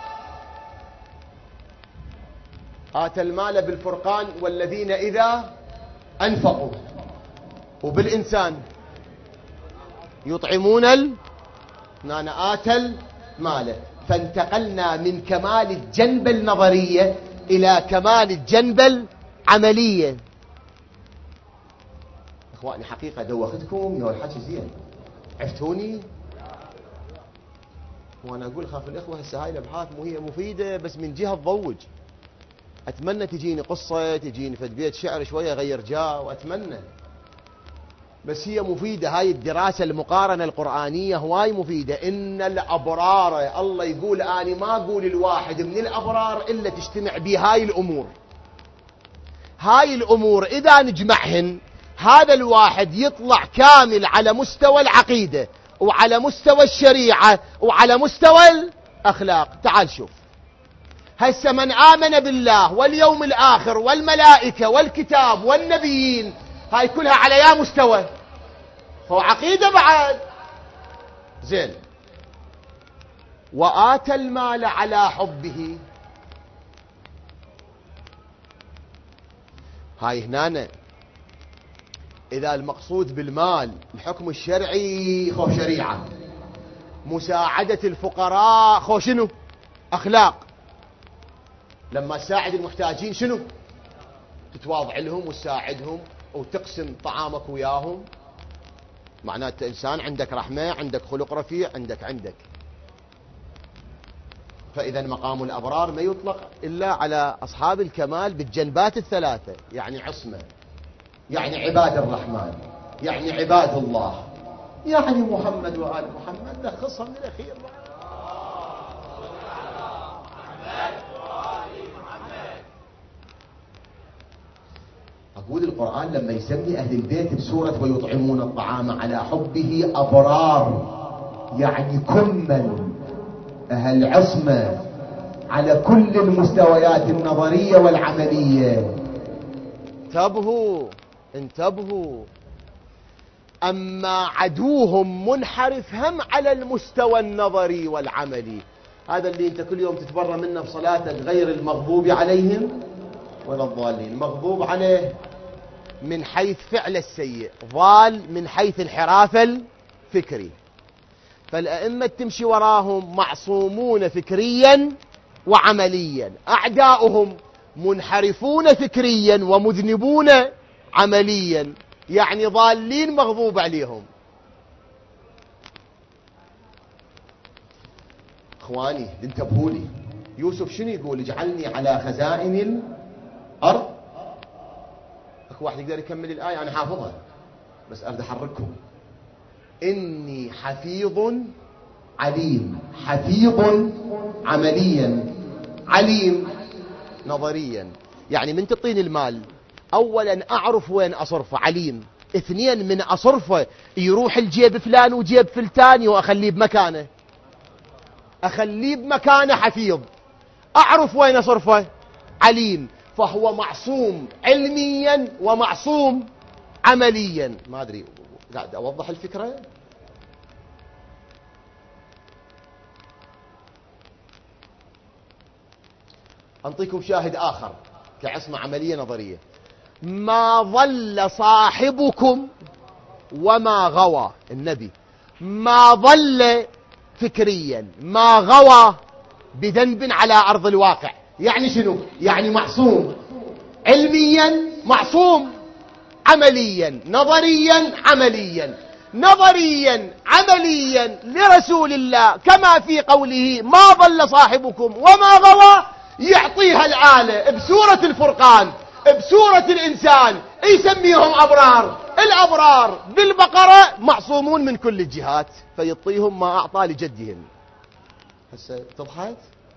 آتى المال بالفرقان والذين إذا أنفقوا، وبالإنسان يطعمون أنا آتى المال. فانتقلنا من كمال الجنبة النظرية إلى كمال الجنبة العملية. إخواني حقيقة دوختكم يا الحكي زين، عفتوني. وأنا أقول خاف الإخوة هسه هاي الأبحاث مو هي مفيدة بس من جهة تضوج. أتمنى تجيني قصة، تجيني فد بيت شعر شوية غير جاء، وأتمنى بس هي مفيدة. هاي الدراسة المقارنة القرآنية هواي مفيدة. إن الأبرار، الله يقول أنا ما أقول الواحد من الأبرار إلا تجتمع به هاي الأمور. هاي الأمور إذا نجمعهن هذا الواحد يطلع كامل على مستوى العقيدة وعلى مستوى الشريعة وعلى مستوى الأخلاق. تعال شوف هسه من آمن بالله واليوم الآخر والملائكة والكتاب والنبيين، هاي كلها على يا مستوى، هو عقيدة بعد. زين، وآتى المال على حبه. هاي هنا إذا المقصود بالمال الحكم الشرعي خو شريعة، مساعدة الفقراء خو شنو؟ أخلاق. لما تساعد المحتاجين شنو؟ تتواضع لهم وتساعدهم وتقسم طعامك وياهم، معناته إنسان عندك رحمة، عندك خلق رفيع، عندك. فإذا مقام الأبرار ما يطلق إلا على أصحاب الكمال بالجنبات الثلاثة، يعني عصمة، يعني عباد الرحمن، يعني عباد الله، يعني محمد وآل محمد. لخصها من الأخير. أقول القرآن لما يسمي أهل البيت بسورة ويطعمون الطعام على حبه أبرار، يعني كمل أهل عصمة على كل المستويات النظرية والعملية. انتبهوا. أما عدوهم منحرف هم على المستوى النظري والعملي. هذا اللي انت كل يوم تتبرى منه بصلاتك، غير المغضوب عليهم ولا الضالين. مغضوب عليه من حيث فعل السيء، ضال من حيث انحراف الفكري. فالأئمة تمشي وراهم معصومون فكريا وعمليا، أعداؤهم منحرفون فكريا ومذنبون عمليا، يعني ضالين مغضوب عليهم. اخواني انتبهوا لي. يوسف شنو يقول؟ اجعلني على خزائن الارض. اكو واحد يقدر يكمل الايه؟ انا حافظها بس اريد احرككم. اني حفيظ عليم. حفيظ عمليا، عليم نظريا. يعني من تعطيني المال اولا اعرف وين اصرفه، عليم. اثنين، من اصرفه يروح الجيب فلان وجيب فلتاني واخليه بمكانه، حفيظ. اعرف وين اصرفه، عليم. فهو معصوم علميا ومعصوم عمليا. ما ادري قاعد اوضح الفكره. انطيكم شاهد اخر كعصمه عمليه نظريه. ما ضل صاحبكم وما غوى. النبي ما ضل فكريا، ما غوى بذنب على أرض الواقع. يعني شنو؟ يعني معصوم علميا، معصوم عمليا، نظريا عمليا، نظريا عمليا لرسول الله، كما في قوله ما ضل صاحبكم وما غوى. يعطيها الآلة بسورة الفرقان، بسورة الإنسان، يسميهم أبرار. الأبرار بالبقرة معصومون من كل الجهات، فيعطيهم ما أعطى لجدهم. هسه اتضحت؟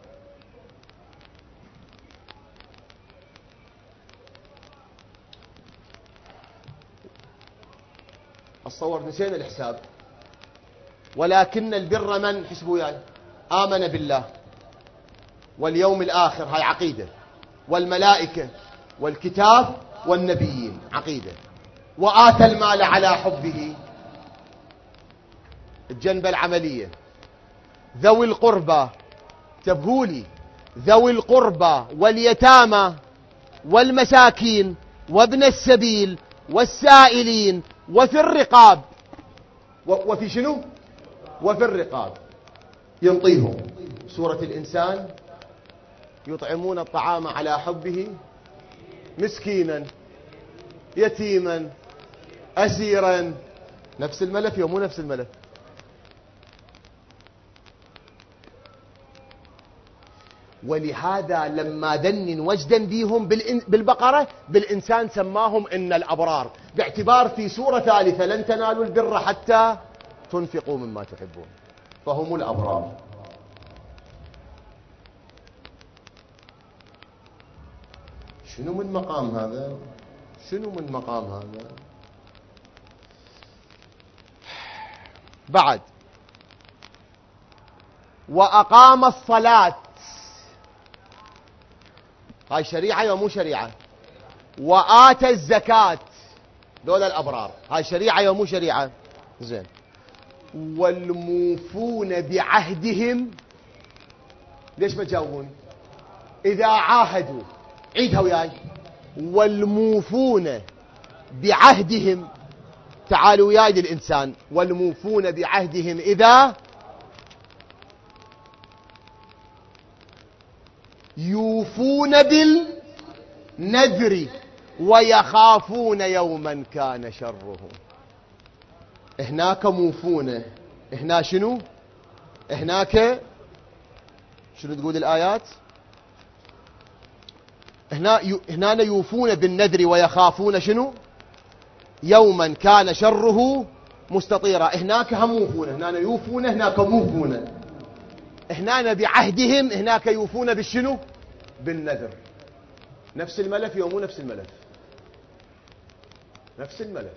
أتصور نسينا الحساب. ولكن البر من حسبوا يعني آمن بالله واليوم الآخر، هاي عقيدة، والملائكة والكتاب والنبيين، عقيدة. وآتى المال على حبه، الجنبة العملية. ذوي القربى، تبهولي، ذوي القربى واليتامى والمساكين وابن السبيل والسائلين وفي الرقاب. وفي شنو؟ وفي الرقاب ينطيهم. سورة الإنسان يطعمون الطعام على حبه مسكينا يتيما أسيرا. نفس الملف يوم مو نفس الملف. ولهذا لما دنن وجدا بيهم بالبقرة، بالإنسان سماهم إن الأبرار، باعتبار في سورة ثالثة لن تنالوا البر حتى تنفقوا مما تحبون، فهم الأبرار. شنو من مقام هذا؟ شنو من مقام هذا؟ بعد وأقام الصلاة، هاي شريعة ومو شريعة. وآتى الزكاة، دول الأبرار، هاي شريعة ومو شريعة. زين. والموفون بعهدهم، ليش ما تجاوبون؟ إذا عاهدوا، عيدها وياي. والموفون بعهدهم، تعالوا وياي للإنسان. والموفون بعهدهم إذا يوفون بالنذر ويخافون يوما كان شره. هناك موفون، هنا شنو؟ هناك شنو تقول الآيات؟ هنا يوفون بالنذر ويخافون شنو؟ يوما كان شره مستطيرا. هناك هم موفون، هنا يوفون، هناك موفون. هنا بعهدهم، هناك يوفون بالشنو؟ بالنذر. نفس الملف يوم مو نفس الملف؟ نفس الملف.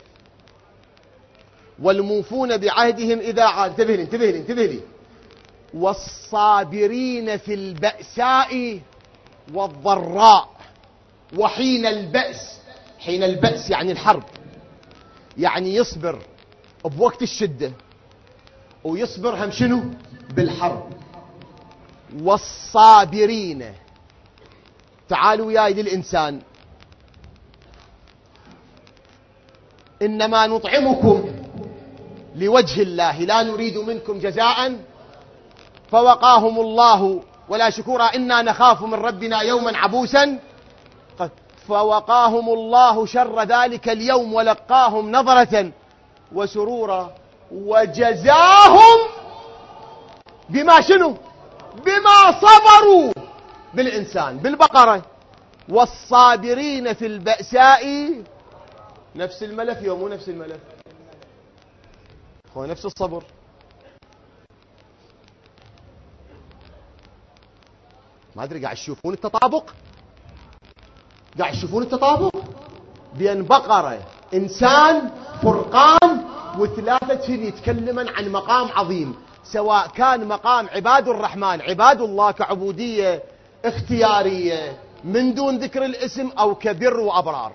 والموفون بعهدهم إذا عاد. انتبه لي انتبه لي انتبه لي. والصابرين في البأساء والضراء وحين البأس. حين البأس يعني الحرب، يعني يصبر بوقت الشدة ويصبر هم شنو؟ بالحرب. والصابرين، تعالوا وياي للإنسان. إنما نطعمكم لوجه الله لا نريد منكم جزاء. فوقاهم الله ولا شكورا إنا نخاف من ربنا يوما عبوسا. فوقاهم الله شر ذلك اليوم ولقاهم نظرة وسرورا وجزاهم بما شنو؟ بما صبروا. بالإنسان بالبقرة. والصابرين في البأساء، نفس الملف يوم مو نفس الملف؟ هو نفس الصبر. ما أدري قاعد تشوفون التطابق؟ قاعد تشوفون التطابق بين بقرة، إنسان، فرقان، وثلاثة يتكلمن عن مقام عظيم، سواء كان مقام عباد الرحمن، عباد الله كعبودية اختيارية من دون ذكر الاسم، أو كبر وأبرار.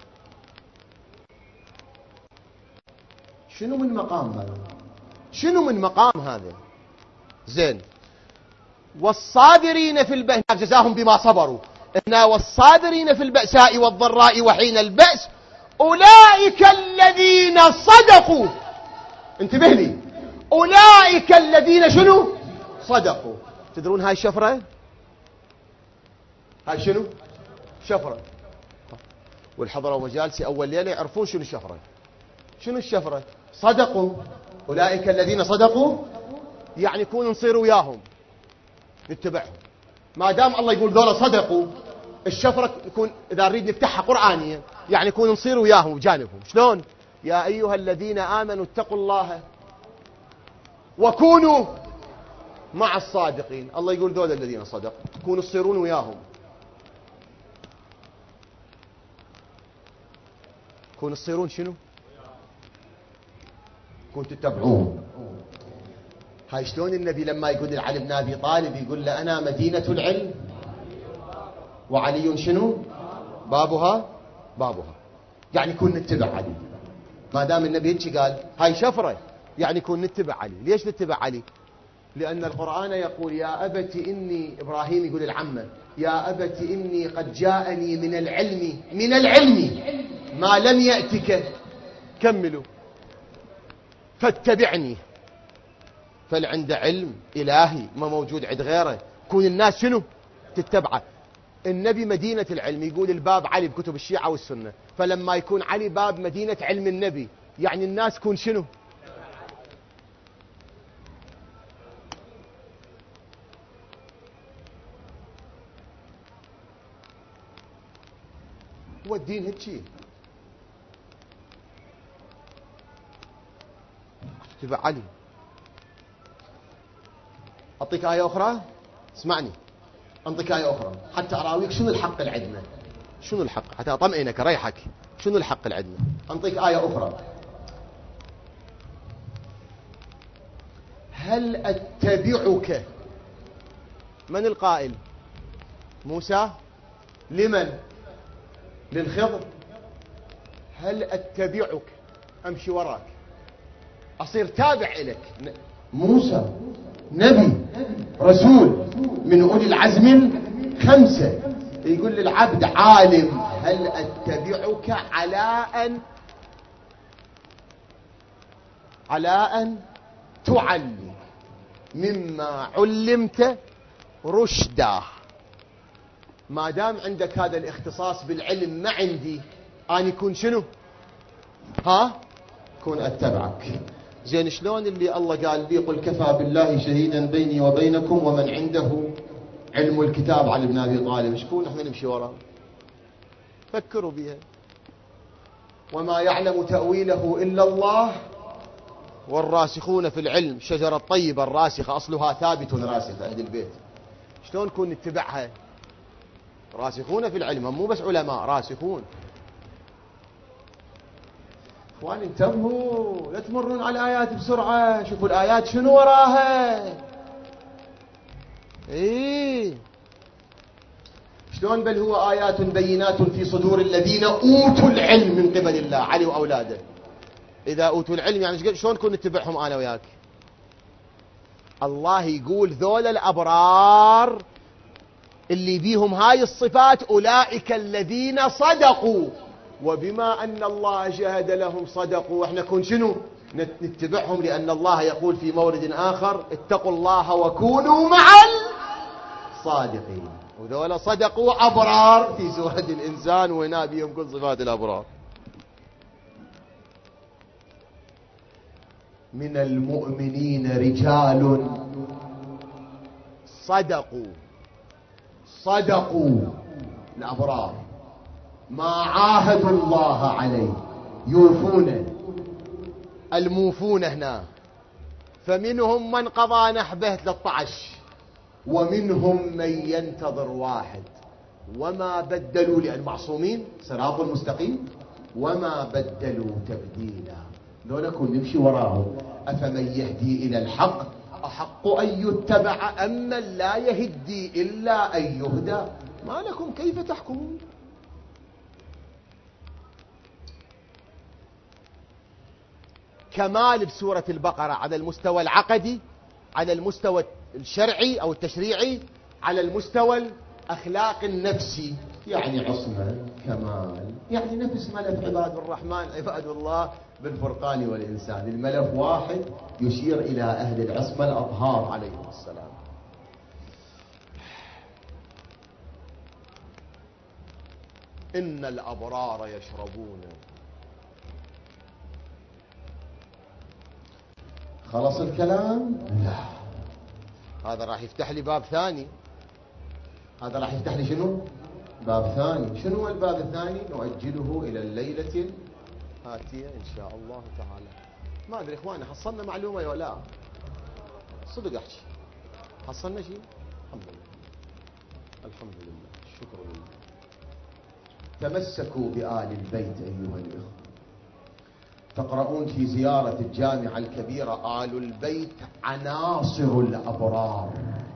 شنو من مقام هذا؟ شنو من مقام هذا؟ زين. والصابرين في البأس جزاهم بما صبروا. هنا والصابرين في البأساء والضراء وحين البأس أولئك الذين صدقوا. انتبه لي، أولئك الذين شنو؟ صدقوا. تدرون هاي الشفرة؟ هاي شنو؟ شفرة. والحضرة ومجالسي أول ليلة يعرفون شنو الشفرة. شنو الشفرة؟ صدقوا. أولئك الذين صدقوا يعني يكون نصير وياهم نتبعهم. ما دام الله يقول ذولا صدقوا، الشفرة يكون إذا نريد نفتحها قرآنيا يعني يكون نصير وياهم وجانبهم. شلون؟ يا أيها الذين آمنوا اتقوا الله وكونوا مع الصادقين. الله يقول ذولا الذين صدقوا تكونوا تصيرون وياهم، كونوا تصيرون شنو؟ كنتوا تتبعوهم. هاي شلون النبي لما يقول لعلي بن ابي طالب يقول له انا مدينة العلم وعلي شنو؟ بابها يعني كون نتبع علي. ما دام النبي هيك قال هاي شفرة يعني كون نتبع علي. ليش نتبع علي؟ لأن القرآن يقول يا أبت إني، إبراهيم يقول العمة يا أبت إني قد جاءني من العلم ما لم يأتك، كملوا، فاتبعني. فالعند علم إلهي ما موجود عند غيره، كون الناس شنو؟ تتبعه. النبي مدينة العلم، يقول الباب علي بكتب الشيعة والسنة، فلما يكون علي باب مدينة علم النبي يعني الناس كون شنو؟ هو الدين هيك. تبع علي. أعطيك آية أخرى، اسمعني، أنطيك آية أخرى حتى أراويك شنو الحق اللي عندنا، شنو الحق حتى أطمئنك أريحك، شنو الحق اللي عندنا. أنطيك آية أخرى. هل أتبعك، من القائل؟ موسى. لمن؟ للخضر. هل أتبعك، أمشي وراك، أصير تابع إليك. موسى نبي رسول من أولي العزم الخمسة، يقول للعبد عالم هل أتبعك على أن تعلم مما علمت رشدا. ما دام عندك هذا الاختصاص بالعلم ما عندي، أنا يكون شنو؟ كون أتبعك. زين شلون اللي الله قال لي قل كفى بالله شهيدا بيني وبينكم ومن عنده علم الكتاب على ابن أبي طالب، شكون احنا نمشي وراه؟ فكروا بها. وما يعلم تأويله إلا الله والراسخون في العلم. شجرة طيبة الراسخة أصلها ثابت راسخة أهل البيت، شلون نكون نتبعها؟ راسخون في العلم، مو بس علماء، راسخون. اخوان انتبهوا، لا تمرون على الآيات بسرعة، شوفوا الآيات شنو وراها. شلون بل هو آيات بينات في صدور الذين أوتوا العلم من قبل الله، علي وأولاده. إذا أوتوا العلم يعني شلون نكون نتبعهم أنا وياك؟ الله يقول ذول الأبرار اللي بيهم هاي الصفات أولئك الذين صدقوا، وبما أن الله شهد لهم صدقوا، احنا كون شنو؟ نتبعهم، لأن الله يقول في مورد آخر اتقوا الله وكونوا مع الصادقين. وذولا صدقوا أبرار في سورة الإنسان، وهنا بيهم كل صفات الأبرار. من المؤمنين رجال صدقوا الأبرار ما عاهدوا الله عليه، يوفون، الموفون هنا. فمنهم من قضى نحبه 13 ومنهم من ينتظر 1 وما بدلوا، لأن معصومين صراط المستقيم وما بدلوا تبديلا. لو نكون نمشي وراهم. أفمن يهدي إلى الحق أحق أن يتبع أم من لا يهدي إلا أن يهدى. ما لكم كيف تحكمون؟ كمال بسورة البقرة على المستوى العقدي، على المستوى الشرعي أو التشريعي، على المستوى أخلاق النفس يعني عصمة كمال، يعني نفس ملف عباد الرحمن عباد الله بالفرقان والإنسان، الملف واحد يشير إلى أهل العصمة الأطهار عليهم السلام. إن الأبرار يشربون. خلص الكلام؟ لا، هذا راح يفتح لي باب ثاني. هذا راح يفتح لي شنو؟ باب ثاني. شنو هو الباب الثاني؟ نؤجله إلى الليلة الآتية إن شاء الله تعالى. ما أدري إخواني حصلنا معلومة ولا لا؟ صدق أحكي حصلنا شيء؟ الحمد لله الحمد لله الشكر لله. تمسكوا بآل البيت أيها الإخوة. تقرؤون في زيارة الجامعة الكبيرة آل البيت عناصر الأبرار،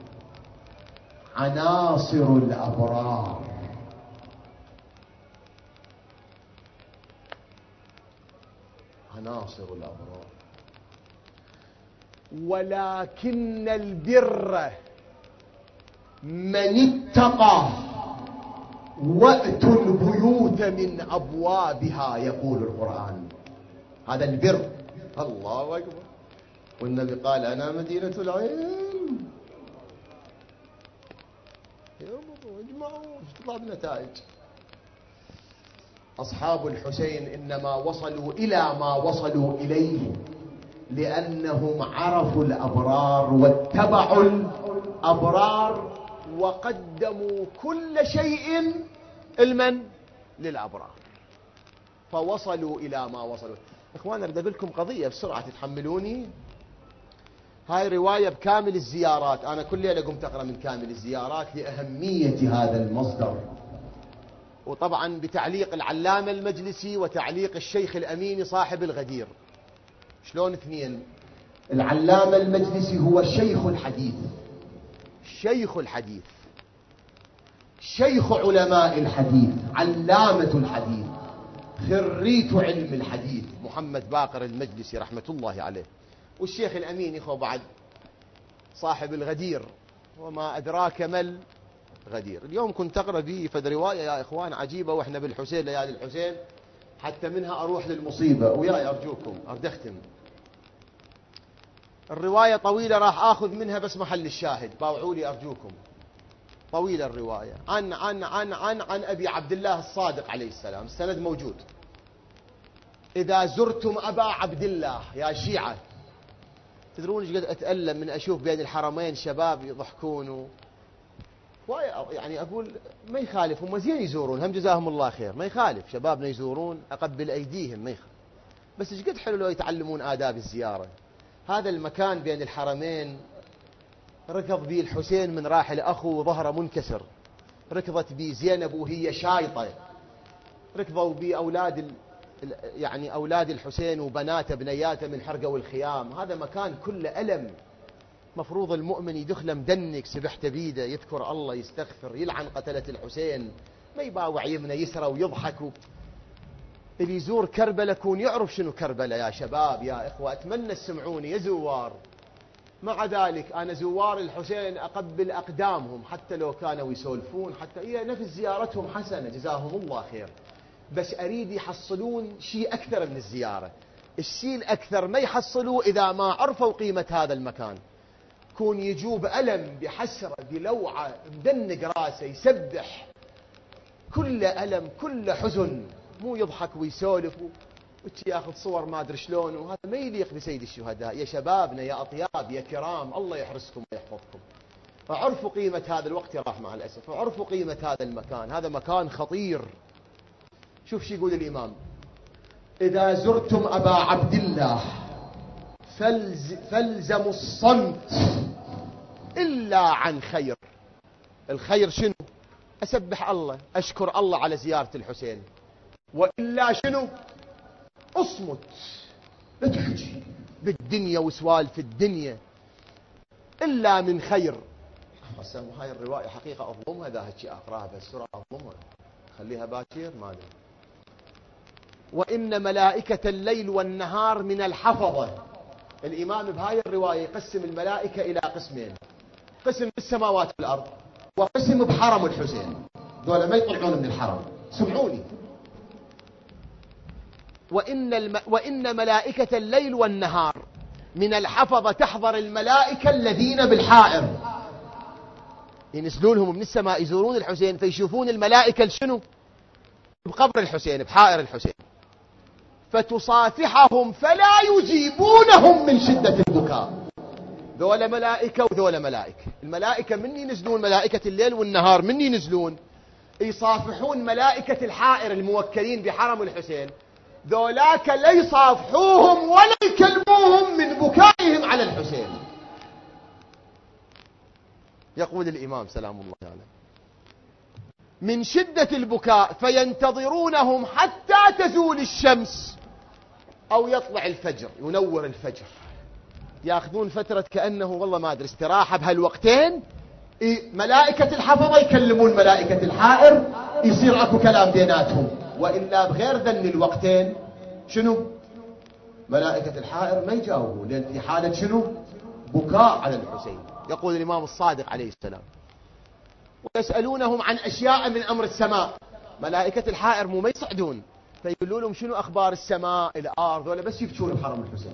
عناصر الأبرار. عناصر الأبرار. ولكن البر من اتقى وأتوا البيوت من أبوابها يقول القرآن. هذا البر. الله أكبر. والنبي قال أنا مدينة العلم. اجمعوا تطلع بنتائج. أصحاب الحسين إنما وصلوا إلى ما وصلوا إليه لأنهم عرفوا الأبرار واتبعوا الأبرار وقدموا كل شيء المن للأبرار، فوصلوا إلى ما وصلوا. إخوانا بدي أقول لكم قضية بسرعة تتحملوني. هاي رواية بكامل الزيارات، أنا كل ليلة قمت أقرأ من كامل الزيارات لأهمية هذا المصدر، وطبعا بتعليق العلامة المجلسي وتعليق الشيخ الأميني صاحب الغدير. شلون اثنين؟ العلامة المجلسي هو شيخ الحديث، شيخ الحديث، شيخ علماء الحديث، علامة الحديث، خريت علم الحديث محمد باقر المجلسي رحمة الله عليه. والشيخ الأميني هو بعد صاحب الغدير، وما أدراك ما الغدير. اليوم كنت أقرأ به فد رواية يا إخوان عجيبة، وإحنا بالحسين ليالي الحسين حتى منها أروح للمصيبة. وياي أرجوكم أردختم. الرواية طويلة راح آخذ منها بس محل الشاهد، باوعوا لي أرجوكم. طويلة الرواية عن أبي عبد الله الصادق عليه السلام، السند موجود. إذا زرتم أبا عبد الله يا شيعة، تدرون ايش قد أتألم من أشوف بين الحرمين شباب يضحكون يعني أقول ما يخالف، هم زين يزورون، هم جزاهم الله خير، ما يخالف شبابنا يزورون، أقبل أيديهم ما يخالف، بس ايش قد حلو لو يتعلمون آداب الزيارة. هذا المكان بين الحرمين ركض به الحسين من راحل أخوه وظهره منكسر، ركضت به زينب وهي شايطة، ركضوا به أولاد يعني أولاد الحسين وبناته بنياته من حرقة والخيام. هذا مكان كله ألم، مفروض المؤمن يدخل مدنك سبحت بيده، يذكر الله، يستغفر، يلعن قتلة الحسين، ما يباوع يمنى يسرى ويضحك. اللي يزور كربلاء يكون يعرف شنو كربلاء يا شباب يا إخوة، أتمنى تسمعوني يا زوار. مع ذلك أنا زوار الحسين أقبل أقدامهم حتى لو كانوا يسولفون، حتى هي نفس زيارتهم حسنة جزاهم الله خير، بس أريد يحصلون شيء أكثر من الزيارة. الشيء الأكثر ما يحصلوا إذا ما عرفوا قيمة هذا المكان. كون يجوا بألم بحسرة بلوعة مدنق راسه يسبح، كل ألم كل حزن، مو يضحك ويسولف وياخذ صور ما أدري شلون. وهذا ما يليق بسيد الشهداء. يا شبابنا يا أطياب يا كرام، الله يحرسكم ويحفظكم. فعرفوا قيمة هذا الوقت راح مع الأسف، وعرفوا قيمة هذا المكان، هذا مكان خطير. شوف شو يقول الإمام: إذا زرتم أبا عبد الله فالزموا الصمت إلا عن خير. الخير شنو؟ أسبح الله، أشكر الله على زيارة الحسين، وإلا شنو؟ أصمت، لا تحكي بالدنيا وسوالف الدنيا إلا من خير. هاي الرواية حقيقة أظلمها، ذا هالشيء أقراها بسرعة أظلمها، خليها باكر ما أدري. وإن ملائكة الليل والنهار من الحفظة. الإمام بهاي الرواية يقسم الملائكة إلى قسمين: قسم بالسماوات والأرض وقسم بحرم الحسين، ذولا ما يطلعون من الحرم. سمعوني. وإن ملائكة الليل والنهار من الحفظة تحضر الملائكة الذين بالحائر، ينزلون لهم من السماء يزورون الحسين فيشوفون الملائكة شنو؟ بقبر الحسين، بحائر الحسين، فتصافحهم فلا يجيبونهم من شدة البكاء. ذولا ملائكة وذولا ملائكة. الملائكة من ينزلون؟ ملائكة الليل والنهار من ينزلون؟ يصافحون ملائكة الحائر الموكلين بحرم الحسين، ذولاك لا يصافحوهم ولا يكلموهم من بكائهم على الحسين. يقول الإمام سلام الله عليه من شدة البكاء فينتظرونهم حتى تزول الشمس أو يطلع الفجر، ينور الفجر. يأخذون فترة كأنه والله ما أدري استراحة بهالوقتين. ملائكة الحفظة يكلمون ملائكة الحائر، يصير أكو كلام بيناتهم. وإلا بغير ذن الوقتين شنو؟ ملائكة الحائر ما يجاوبون، لأن في حالة شنو؟ بكاء على الحسين. يقول الإمام الصادق عليه السلام ويسألونهم عن أشياء من أمر السماء. ملائكة الحائر مو ما يصعدون، فيقولون لهم شنو أخبار السماء الأرض، ولا بس يفتشون بحرم الحسين.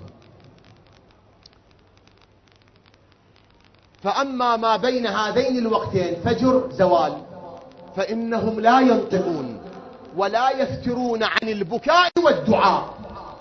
فأما ما بين هذين الوقتين فجر زوال فإنهم لا ينطقون ولا يفترون عن البكاء والدعاء.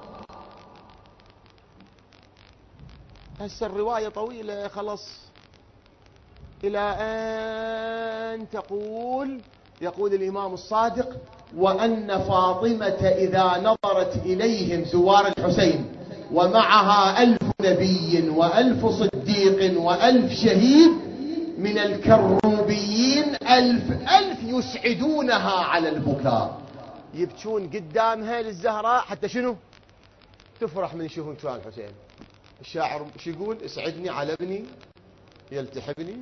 هسه الرواية طويلة خلص إلى أن تقول. يقول الإمام الصادق وأن فاطمة إذا نظرت إليهم زوار الحسين ومعها 1000 نبي و1000 صديق و1000 شهيد من الكروبيين 1000 يسعدونها على البكاء، يبكون قدامها للزهراء حتى شنو؟ تفرح من يشوفون شوان الحسين. الشاعر شو يقول؟ اسعدني على ابني يلتحبني.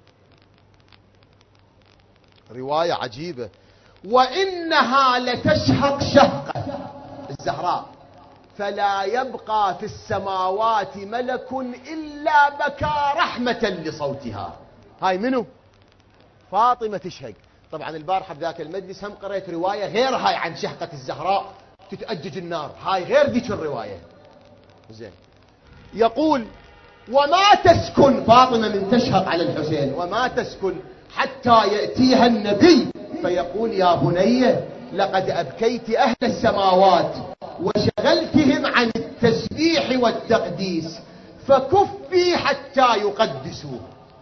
رواية عجيبة. وإنها لتشهق شهقة الزهراء فلا يبقى في السماوات ملك إلا بكى رحمة لصوتها. هاي منو؟ فاطمة تشهق. طبعا البارحة بذاك المجلس هم قرأت رواية غير هاي عن شهقة الزهراء تتأجج النار، هاي غير ذيك الرواية. زين. يقول وما تسكن فاطمة من تشهق على الحسين، وما تسكن حتى يأتيها النبي فيقول يا بني لقد أبكيت أهل السماوات وشغلتهم عن التسبيح والتقديس فكفي حتى يقدسوا.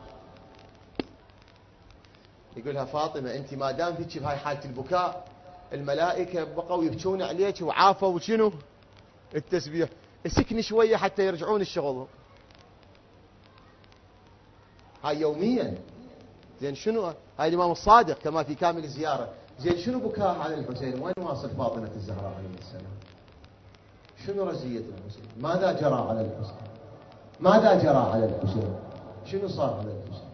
يقولها فاطمة أنت ما دام فيك بهاي حالة البكاء الملائكة بقوا يبكون عليك وعافوا شنو؟ التسبيح. اسكني شوية حتى يرجعون الشغل. هاي يوميا. زين شنو؟ هاي الإمام الصادق كما في كامل الزيارة. زين شنو بكاء على الحسين؟ وين واصل فاطمة الزهراء عليه السلام؟ شنو رزية الحسين؟ ماذا جرى على الحسين؟ ماذا جرى على الحسين؟ شنو صار على الحسين؟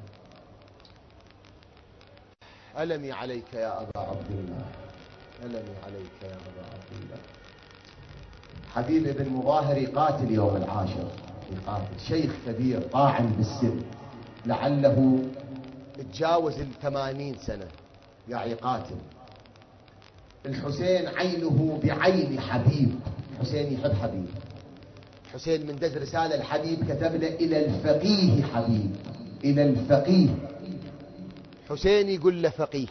ألمي عليك يا أبا عبد الله، ألمي عليك يا أبا عبد الله. حبيب بن مظاهر قاتل يوم العاشر، يقاتل شيخ كبير طاعن بالسن، لعله تجاوز 80 سنة قاعد يقاتل. الحسين عينه بعين حبيب، حسين يحب حبيب. حسين من دز رسالة الحبيب كتب له إلى الفقيه حبيب، إلى الفقيه. حسين يقول له فقيه.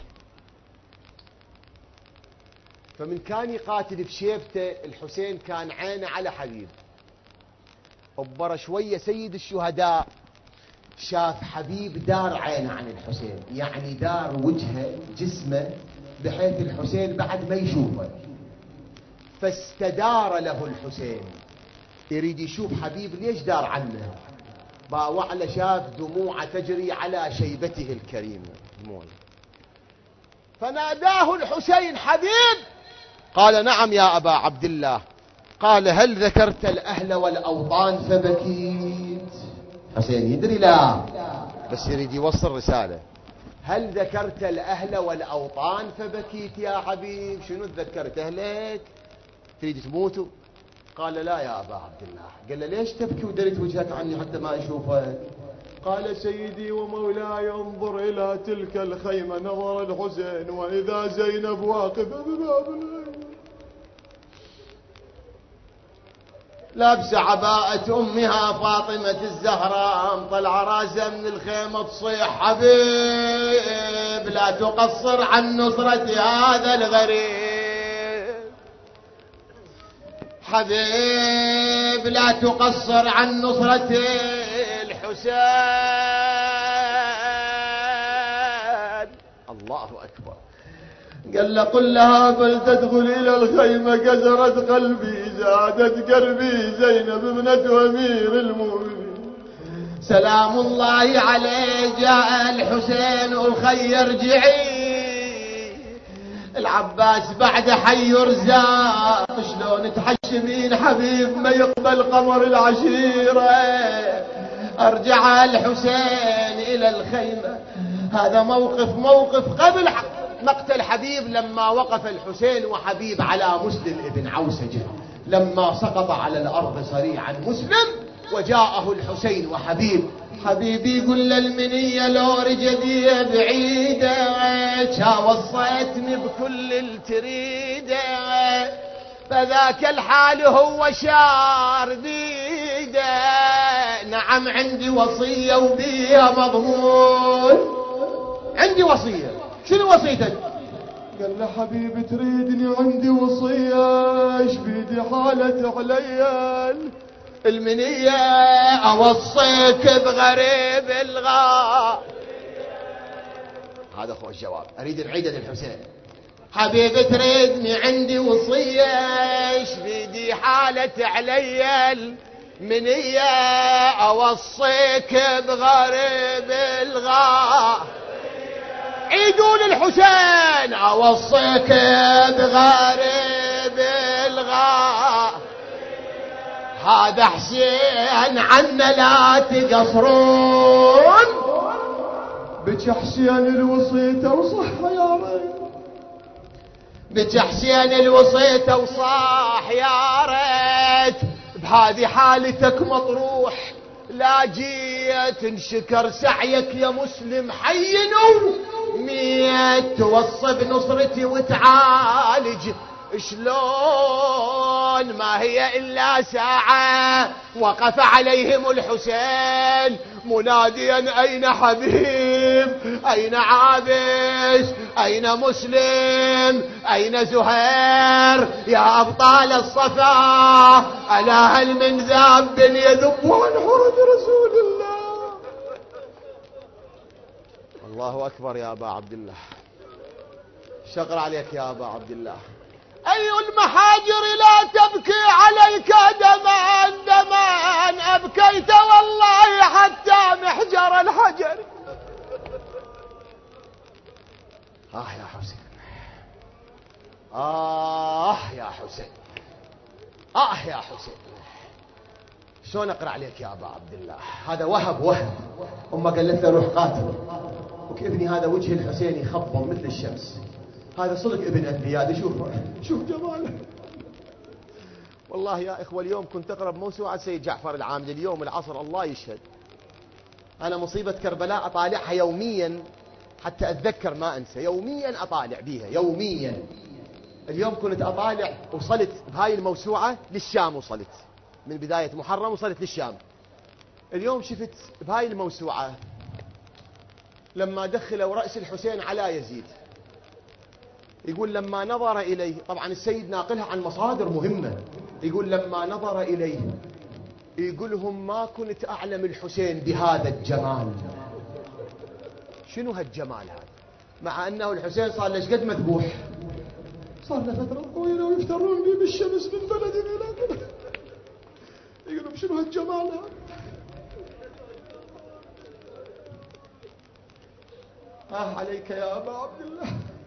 فمن كان يقاتل بشيبته الحسين كان عينه على حبيب. أبر شوية سيد الشهداء شاف حبيب دار عينه عن الحسين، يعني دار وجهه جسمه بحيث الحسين بعد ما يشوفه، فاستدار له الحسين يريد يشوف حبيب ليش دار عنه. باوع له شاف دموع تجري على شيبته الكريمة دموع. فناداه الحسين حبيب، قال نعم يا أبا عبد الله. قال هل ذكرت الأهل والأوطان فبكيت؟ حسين يدري لا، بس يريد يوصل رسالة. هل ذكرت الأهل والأوطان فبكيت يا حبيب؟ شنو تذكرت؟ أهلك تريد تموتوا؟ قال لا يا أبا عبد الله. قال له ليش تبكي ودريت وجهك عني حتى ما أشوفك؟ قال سيدي ومولاي انظر إلى تلك الخيمة. نظر الحسين وإذا زينب واقفة بباب الخيمة لابسة عباءة أمها فاطمة الزهراء، طلع راسها من الخيمة تصيح حبيب لا تقصر عن نصرة هذا الغريب، حبيب لا تقصر عن نصرة الحسين. الله أكبر. قال له قل لها بل تدخل إلى الخيمة كسرت قلبي زادت قلبي زينب ابنة أمير المؤمنين سلام الله عليه. جاء الحسين والخي ارجعي، العباس بعد حي رزاق شلون تحشمين حبيب ما يقبل قمر العشيرة. ارجع الحسين إلى الخيمة. هذا موقف قبل مقتل حبيب، لما وقف الحسين وحبيب على مسلم ابن عوسجة، لما سقط على الأرض صريعا مسلم وجاءه الحسين وحبيب. حبيبي يقول للمنية لو رجدي بعيدة وصيتني بكل التريدة، فذاك الحال هو شار بيده. نعم عندي وصية وبيها مضمون. عندي وصية. شنو وصيتك؟ قال له حبيبي تريدني عندي وصية ايش بيدي حالة عليا المنية اوصيك بغريب الغار. هذا هو الجواب. اريد نعيد للحسين. حبيبي تريدني عندي وصية ايش بيدي حالة عليا المنية اوصيك بغريب الغار. عيدوا للحسين اوصيك بغريب الغار. هذا حسين عنا لا تقصرون. بك حسين الوصية وصح يا ريت، بك حسين الوصية وصاح يا ريت. بهذه حالتك مطروح لا جيت انشكر سعيك يا مسلم حين وميت. توصى بنصرتي وتعالج شلون ما هي إلا ساعة. وقف عليهم الحسين مناديا أين حبيب أين عابس أين مسلم أين زهير يا أبطال الصفا ألا هل من ذاب يذب عن حرد رسول الله. الله أكبر يا أبا عبد الله. شكر عليك يا أبا عبد الله. أي المحاجر لا تبكي عليك دمان دمان أبكيت والله حتى محجر الحجر. يا حسين يا حسين يا حسين. شلون أقرأ عليك يا أبا عبد الله؟ هذا وهب. أمه قالت له روح قاتل. وكابني هذا وجه الحسين يخضم مثل الشمس. هذا صدق ابن أنبياء. شوف جماله. والله يا إخوة اليوم كنت أقرب موسوعة سيد جعفر العامل اليوم العصر الله يشهد. أنا مصيبة كربلاء أطالعها يوميا حتى أتذكر ما أنسى. يوميا أطالع بيها يوميا. اليوم كنت أطالع وصلت بهاي الموسوعة للشام. وصلت من بداية محرم وصلت للشام. اليوم شفت بهاي الموسوعة لما دخلوا رأس الحسين على يزيد. يقول لما نظر إليه، طبعا السيد ناقلها عن مصادر مهمة، يقول لما نظر إليه يقولهم ما كنت أعلم الحسين بهذا الجمال. شنو هالجمال هذا؟ مع أنه الحسين صار ليش قد مذبوح، صار له فترة طويلة ويفترون به بالشمس من بلد إلى بلد. يقولون شنو هالجمال هذا؟ عليك يا أبا عبد الله.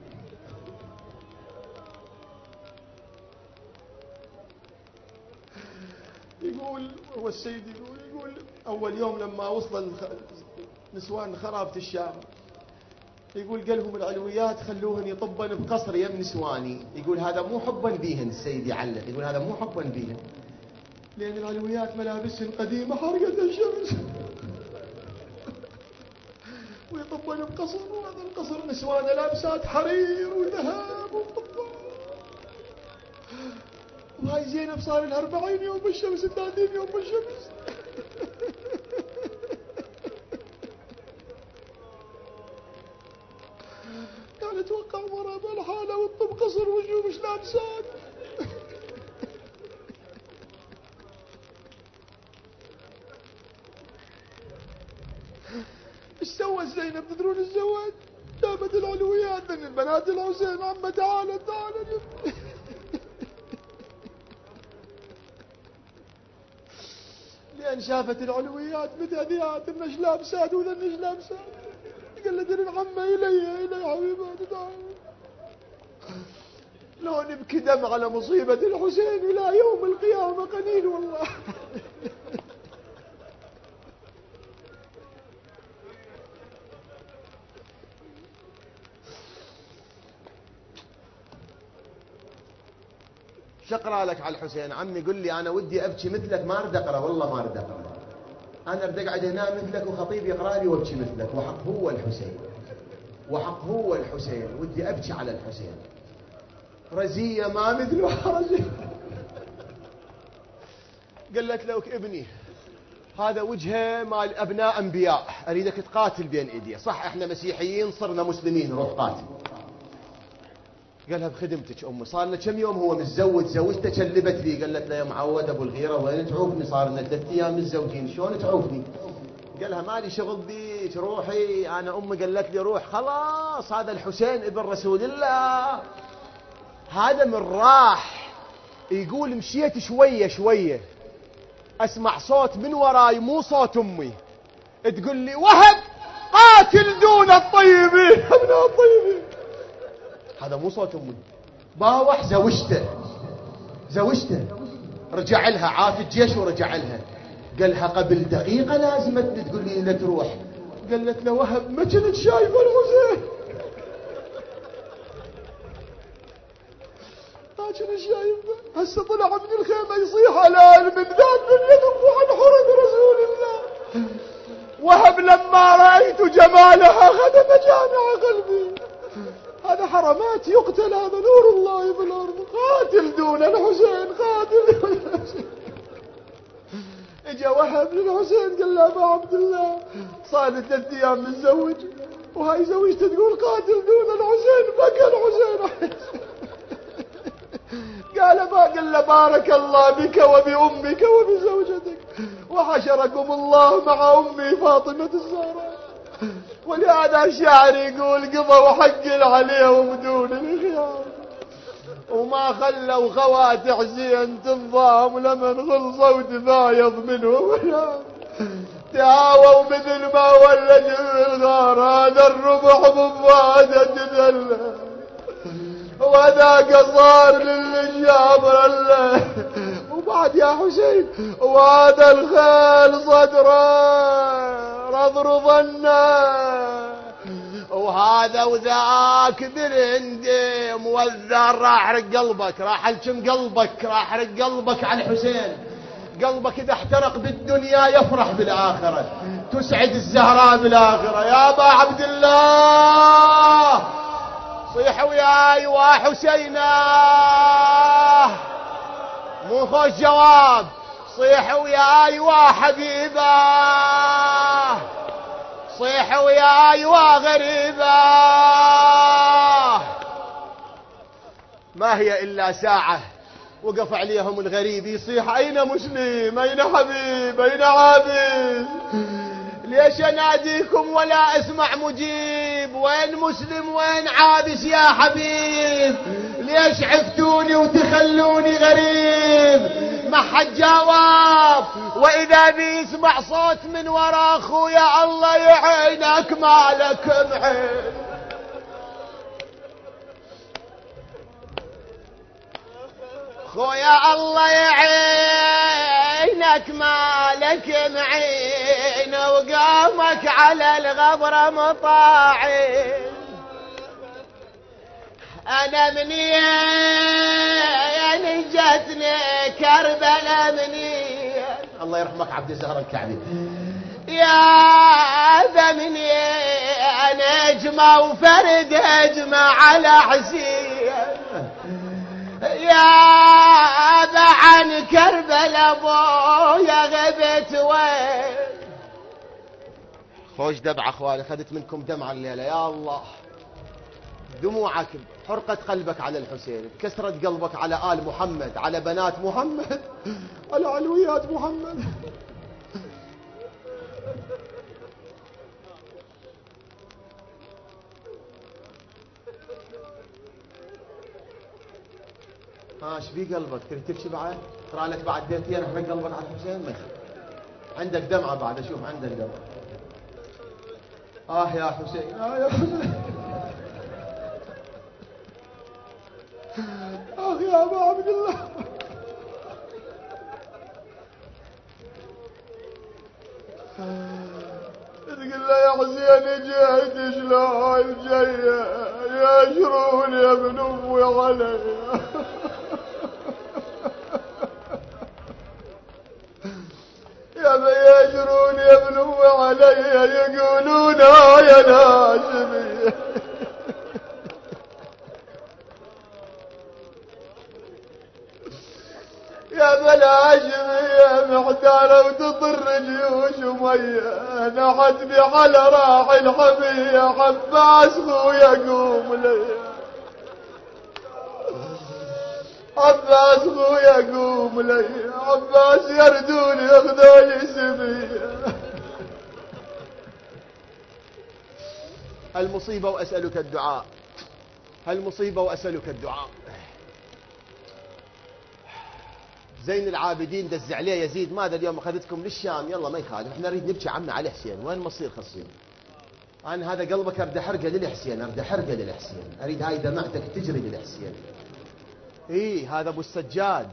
يقول هو السيد يقول أول يوم لما وصل نسوان خرابة الشام، يقول قالهم العلويات خلوهن يطبن بقصر يم نسواني. يقول هذا مو حبا بيهن. السيد يعلق يقول هذا مو حبا بيهن، لأن العلويات ملابسهن قديمة حرقت الشمس. أول القصر، وهذا القصر نسوان لابسات حرير وذهب وفضة، وهاي زينب صار لها 40 يوم بالشمس 30 يوم بالشمس. كان توقع مرة بالحالة والطب قصر وجوه مش لابسات. ايش سوت زينب تدرون ايش سوت؟ جابت العلويات من البنات الحسين، عمه تعال تعال. لأن شافت العلويات متهديات انش لابسات وذنش لابسات، قال لها عمه إلي حبيباتي تعال. لو نبكي دم على مصيبة الحسين إلى يوم القيامة قليل والله. شقرأ لك على الحسين. عمي يقول لي أنا ودي أبكي مثلك، ما أريد أقرأ، والله ما أريد أقرأ، أنا أريد أقعد هنا مثلك وخطيب يقرأ لي وأبكي مثلك، وحق هو الحسين، وحق هو الحسين، ودي أبكي على الحسين. رزية ما مثله رزية. قالت له ابني هذا وجهه مال أبناء أنبياء، أريدك تقاتل بين إيديه، صح إحنا مسيحيين صرنا مسلمين، روح قاتل. قالها بخدمتك أمي، صار لنا كم يوم هو متزوج، زوجته كلبت لي. قالت له يا معود أبو الغيرة وين تعوفني، صار لنا 3 أيام متزوجين، شلون تعوفني؟ قالها مالي شغل بيك، روحي. أنا أمي قالت لي روح، خلاص هذا الحسين ابن رسول الله. هذا من راح يقول مشيت شوية شوية أسمع صوت من وراي، مو صوت أمي، تقول لي وهب قاتل دون الطيبين، أبناء الطيبين. هذا مو صوت أمي. باوح زوجته رجع لها، عاف الجيش ورجع لها، قالها قبل دقيقة لازمتني تقول لي لا تروح. قالت له وهب ما كنت شايفه الحسين، ما كنت شايفه، هسه طلع من الخيمة يصيح على المبدان من يدف عن حرم رسول الله. وهب لما رأيت جمالها خدم جامع قلبي. هذا حرمات يقتل، هذا نور الله في الأرض. قاتل دون الحسين، قاتل دون الحسين. اجا وهب للحسين قال له ابا عبد الله صار 3 أيام متزوج، وهاي زوجته تقول قاتل دون الحسين. بكى الحسين. قال له بارك الله بك وبأمك وبزوجتك، وحشركم الله مع أمي فاطمة الزهراء. ولهذا الشاعر يقول قضوا حق عليهم دون الخيار، وما خلوا خوات حسين تنضام، لمن غلظوا ودفايض منهم تهاووا مثل ما ولد الغار. هذا الربح بفادة تذله، وذاك صار للجابر الله. وبعد يا حسين وهذا الخيل صدره رضرضنا، وهذا وذاك برندي موذر، راح حرق قلبك، راح الجم قلبك، راح حرق قلبك على الحسين. قلبك إذا احترق بالدنيا يفرح بالآخرة، تسعد الزهراء بالآخرة. يا أبا عبد الله صيح وياي وحسينا، مو خوش جواب، صيح وياي وحبيبه، صيح وياي وغريبه. ما هي إلا ساعة وقف عليهم الغريب يصيح أين مسلم، أين حبيب، أين عابد؟ ليش أناديكم ولا أسمع مجيب؟ وين مسلم وين عابس يا حبيب؟ ليش عفتوني وتخلوني غريب؟ ما حد جواب، وإذا بيسمع صوت من ورا أخويا الله يعينك مالك معين. خويا الله يعينك مالك معين، وقامك على الغبرة مطاعين. أنا منين جتني كربلاء، منين الله يرحمك عبد الزهر الكعبي. يا ذمني نجمة وفرد اجمع على حسين، يا عن كربلاء ابويا غبت وين. خوش دمعة اخواني، اخذت منكم دمعة الليلة. يا الله، دموعك، حرقة قلبك على الحسين، كسرت قلبك على آل محمد، على بنات محمد، على علويات محمد. ايش في قلبك؟ تريد تبكي بعد؟ ترى لك بعد بيتين احرق قلبك على الحسين؟ ما يخالف، عندك دمعة بعد، اشوف عندك دمعة. يا حسين، يا حسين، يا ابا عبد الله. تقول له يا حسين جيت شلون جاي يجرون يا ابن امي علي، يا يجرون يا ابن امي علي، يقولون يا ناسبي. يا بلاشمية محتارة وتطر جيوش ومية، نحت بي على راحي الحمية، عباس خويا قوم لي، عباس خويا قوم لي، عباس يردوني ياخذوني سبية. المصيبة وأسألك الدعاء، المصيبة وأسألك الدعاء. زين العابدين دز عليه يزيد، ماذا اليوم اخذتكم للشام؟ يلا ما يخالف، احنا نريد نبكي عمنا على حسين، وين مصير خصين؟ انا هذا قلبك ارد حرقه للحسين، ارد حرقه للحسين، اريد هاي دمعتك تجري للحسين. هذا ابو السجاد.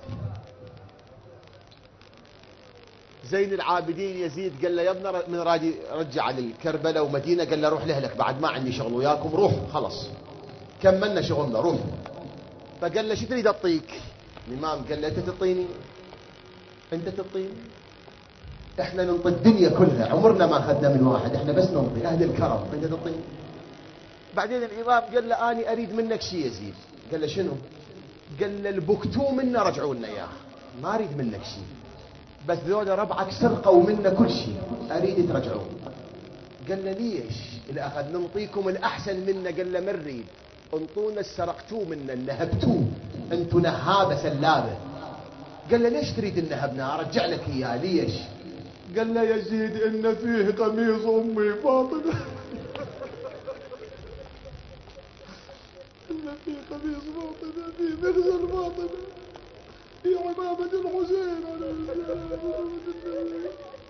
زين العابدين يزيد قال له يا ابن من رادي رجع للكربلاء ومدينه، قال له روح لهلك بعد ما عندي شغل وياكم، روح خلص كملنا شغلنا روح. فقال له شو تريد اعطيك؟ الإمام قال له أنت تعطيني، أنت تعطيني، إحنا ننطي الدنيا كلها، عمرنا ما أخذنا من واحد، إحنا بس ننطي أهل الكرم، أنت تعطيني. بعدين الإمام قال له أنا أريد منك شيء يزيد. قال له شنو؟ قال له البكتو منا رجعوا لنا إياه، ما أريد منك شيء، بس ذولا ربعك سرقوا منا كل شيء، أريد ترجعون. قال له ليش؟ إذا أخذ ننطيكم الأحسن منا. قال له ما نريد، انطونا السرقتوه منا، نهبتوه، انتو نهابة سلابة. قال له ليش تريد النهبنا؟ ارجع لك اياه. ليش؟ قال له يزيد ان فيه قميص امي فاطمة، ان فيه قميص فاطمة، فيه مغزل فاطمة، في عمامة الحسين عليه السلام.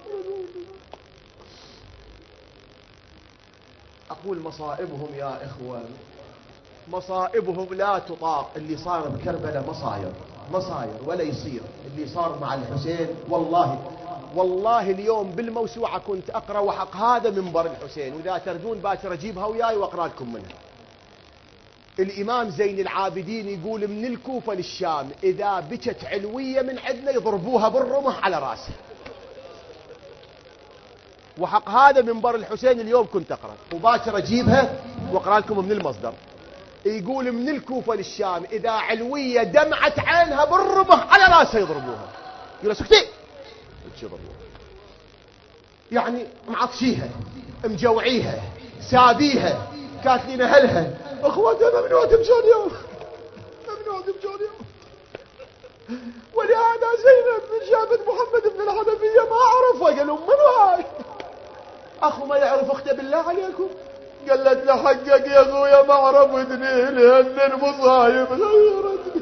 اقول مصائبهم يا اخوان، مصائبهم لا تطاق. اللي صار بكربلاء مصاير ولا يصير. اللي صار مع الحسين والله اليوم بالموسوعة كنت أقرأ وحق هذا منبر الحسين، وإذا تردون باكر أجيبها وياي وأقرأ لكم منها. الإمام زين العابدين يقول من الكوفة للشام إذا بكت علوية من عندنا يضربوها بالرمح على راسه، وحق هذا منبر الحسين اليوم كنت أقرأ وباكر أجيبها وأقرأ لكم من المصدر. يقول من الكوفة للشام إذا علوية دمعت عينها بالرمح على راسها يضربوها. يقول سكتي يضربوها، يعني معطشيها، مجوعيها، سابيها، كاتلين أهلها. أخواتنا ممنوع تمشي اليوم، ممنوع تمشي اليوم. ولهذا زينب من شافت محمد بن الحنفية ما عرفها، قالوا منو هاي؟ أخو ما يعرف أخته بالله عليكم؟ قالت له حقك يا اخويا ما عرفتني لان المصايب غيرتني،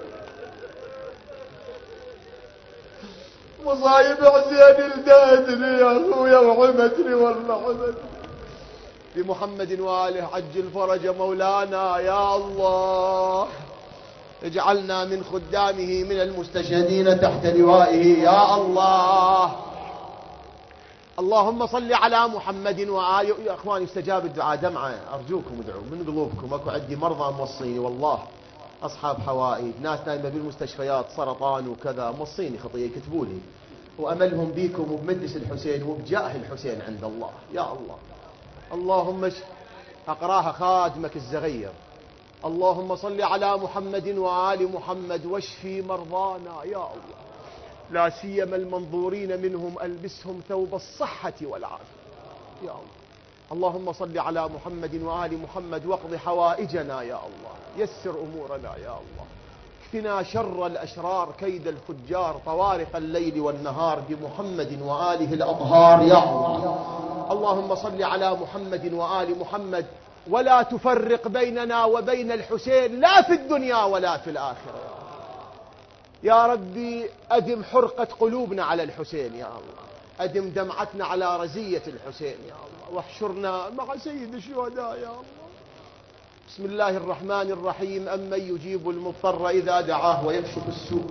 مصايب حسين الدادني يا اخويا وحمتني والله حمتني. بمحمد واله عجل فرج مولانا يا الله، اجعلنا من خدامه من المستشهدين تحت لوائه يا الله. اللهم صل على محمد وآله. يا اخواني استجاب الدعاء، دمعة ارجوكم ادعوا من قلوبكم. اكو عندي مرضى موصيني والله، اصحاب حوائج، ناس نايمه بالمستشفيات سرطان وكذا، موصيني خطيه يكتبوا لي وأملهم بيكم وبمجلس الحسين وبجاه الحسين عند الله. يا الله اللهم أقراها خادمك الزغير. اللهم صل على محمد وآل محمد واشفي مرضانا يا الله، لا سيما المنظورين منهم ألبسهم ثوب الصحة والعافية يا الله. اللهم صل على محمد وآل محمد واقض حوائجنا يا الله، يسر أمورنا يا الله، اكفنا شر الأشرار كيد الفجار طوارق الليل والنهار بمحمد وآله الأطهار يا الله. اللهم صل على محمد وآل محمد ولا تفرق بيننا وبين الحسين لا في الدنيا ولا في الآخرة يا ربي. أدم حرقة قلوبنا على الحسين يا الله، أدم دمعتنا على رزية الحسين يا الله، واحشرنا مع سيد الشهداء يا الله. بسم الله الرحمن الرحيم. أمن يجيب المضطر إذا دعاه ويكشف السوء،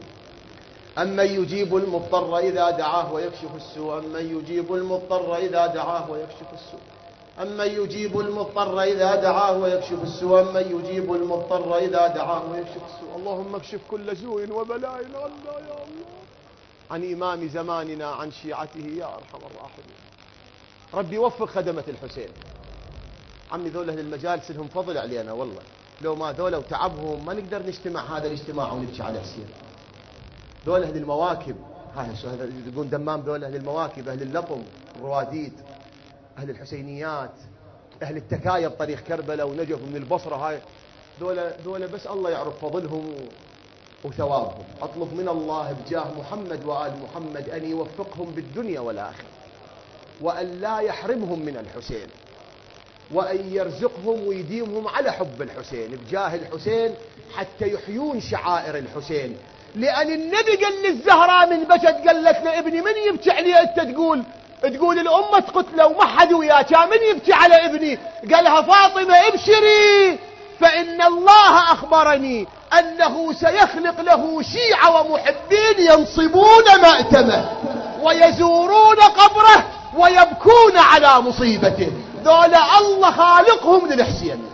أمن يجيب المضطر إذا دعاه ويكشف السوء، أمن يجيب المضطر إذا دعاه ويكشف السوء، أمن يجيب المضطر إذا دعاه ويكشف السوء، أمن يجيب المضطر إذا دعاه ويكشف السوء. اللهم اكشف كل سوء وبلاء عنا يا الله، عن إمام زماننا، عن شيعته يا أرحم الراحمين. ربي وفق خدمة الحسين. عمي ذولا أهل المجالس لهم فضل علينا والله، لو ما ذولا وتعبهم ما نقدر نجتمع هذا الاجتماع ونبكي على حسين. ذولا أهل المواكب، هذا يقول دمام، ذولا أهل المواكب، أهل اللطم، الرواديد، أهل الحسينيات، أهل التكاية بطريق كربلاء ونجف من البصرة، هاي ذولا بس الله يعرف فضلهم وثوابهم. أطلب من الله بجاه محمد وآل محمد أن يوفقهم بالدنيا والآخرة، وأن لا يحرمهم من الحسين، وأن يرزقهم ويديمهم على حب الحسين بجاه الحسين حتى يحيون شعائر الحسين. لأن النبي قال للزهراء من بشت، قالت له ابني من يبكي عليه؟ أنت تقول الأمة تقتله وما حد وياك، من يبكي على ابني؟ قالها فاطمة ابشري فإن الله أخبرني أنه سيخلق له شيعة ومحبين ينصبون مأتمه ويزورون قبره ويبكون على مصيبته. ذولا الله خالقهم للحسين.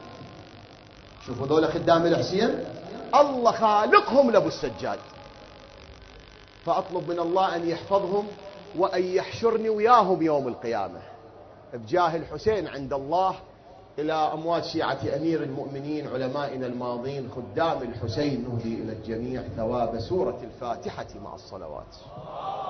شوفوا ذولا خدام الحسين الله خالقهم لأبو السجاد. فأطلب من الله أن يحفظهم وأن يحشرني وياهم يوم القيامة بجاه الحسين عند الله. إلى أموات شيعة أمير المؤمنين علمائنا الماضين خدام الحسين نهدي إلى الجميع ثواب سورة الفاتحة مع الصلوات.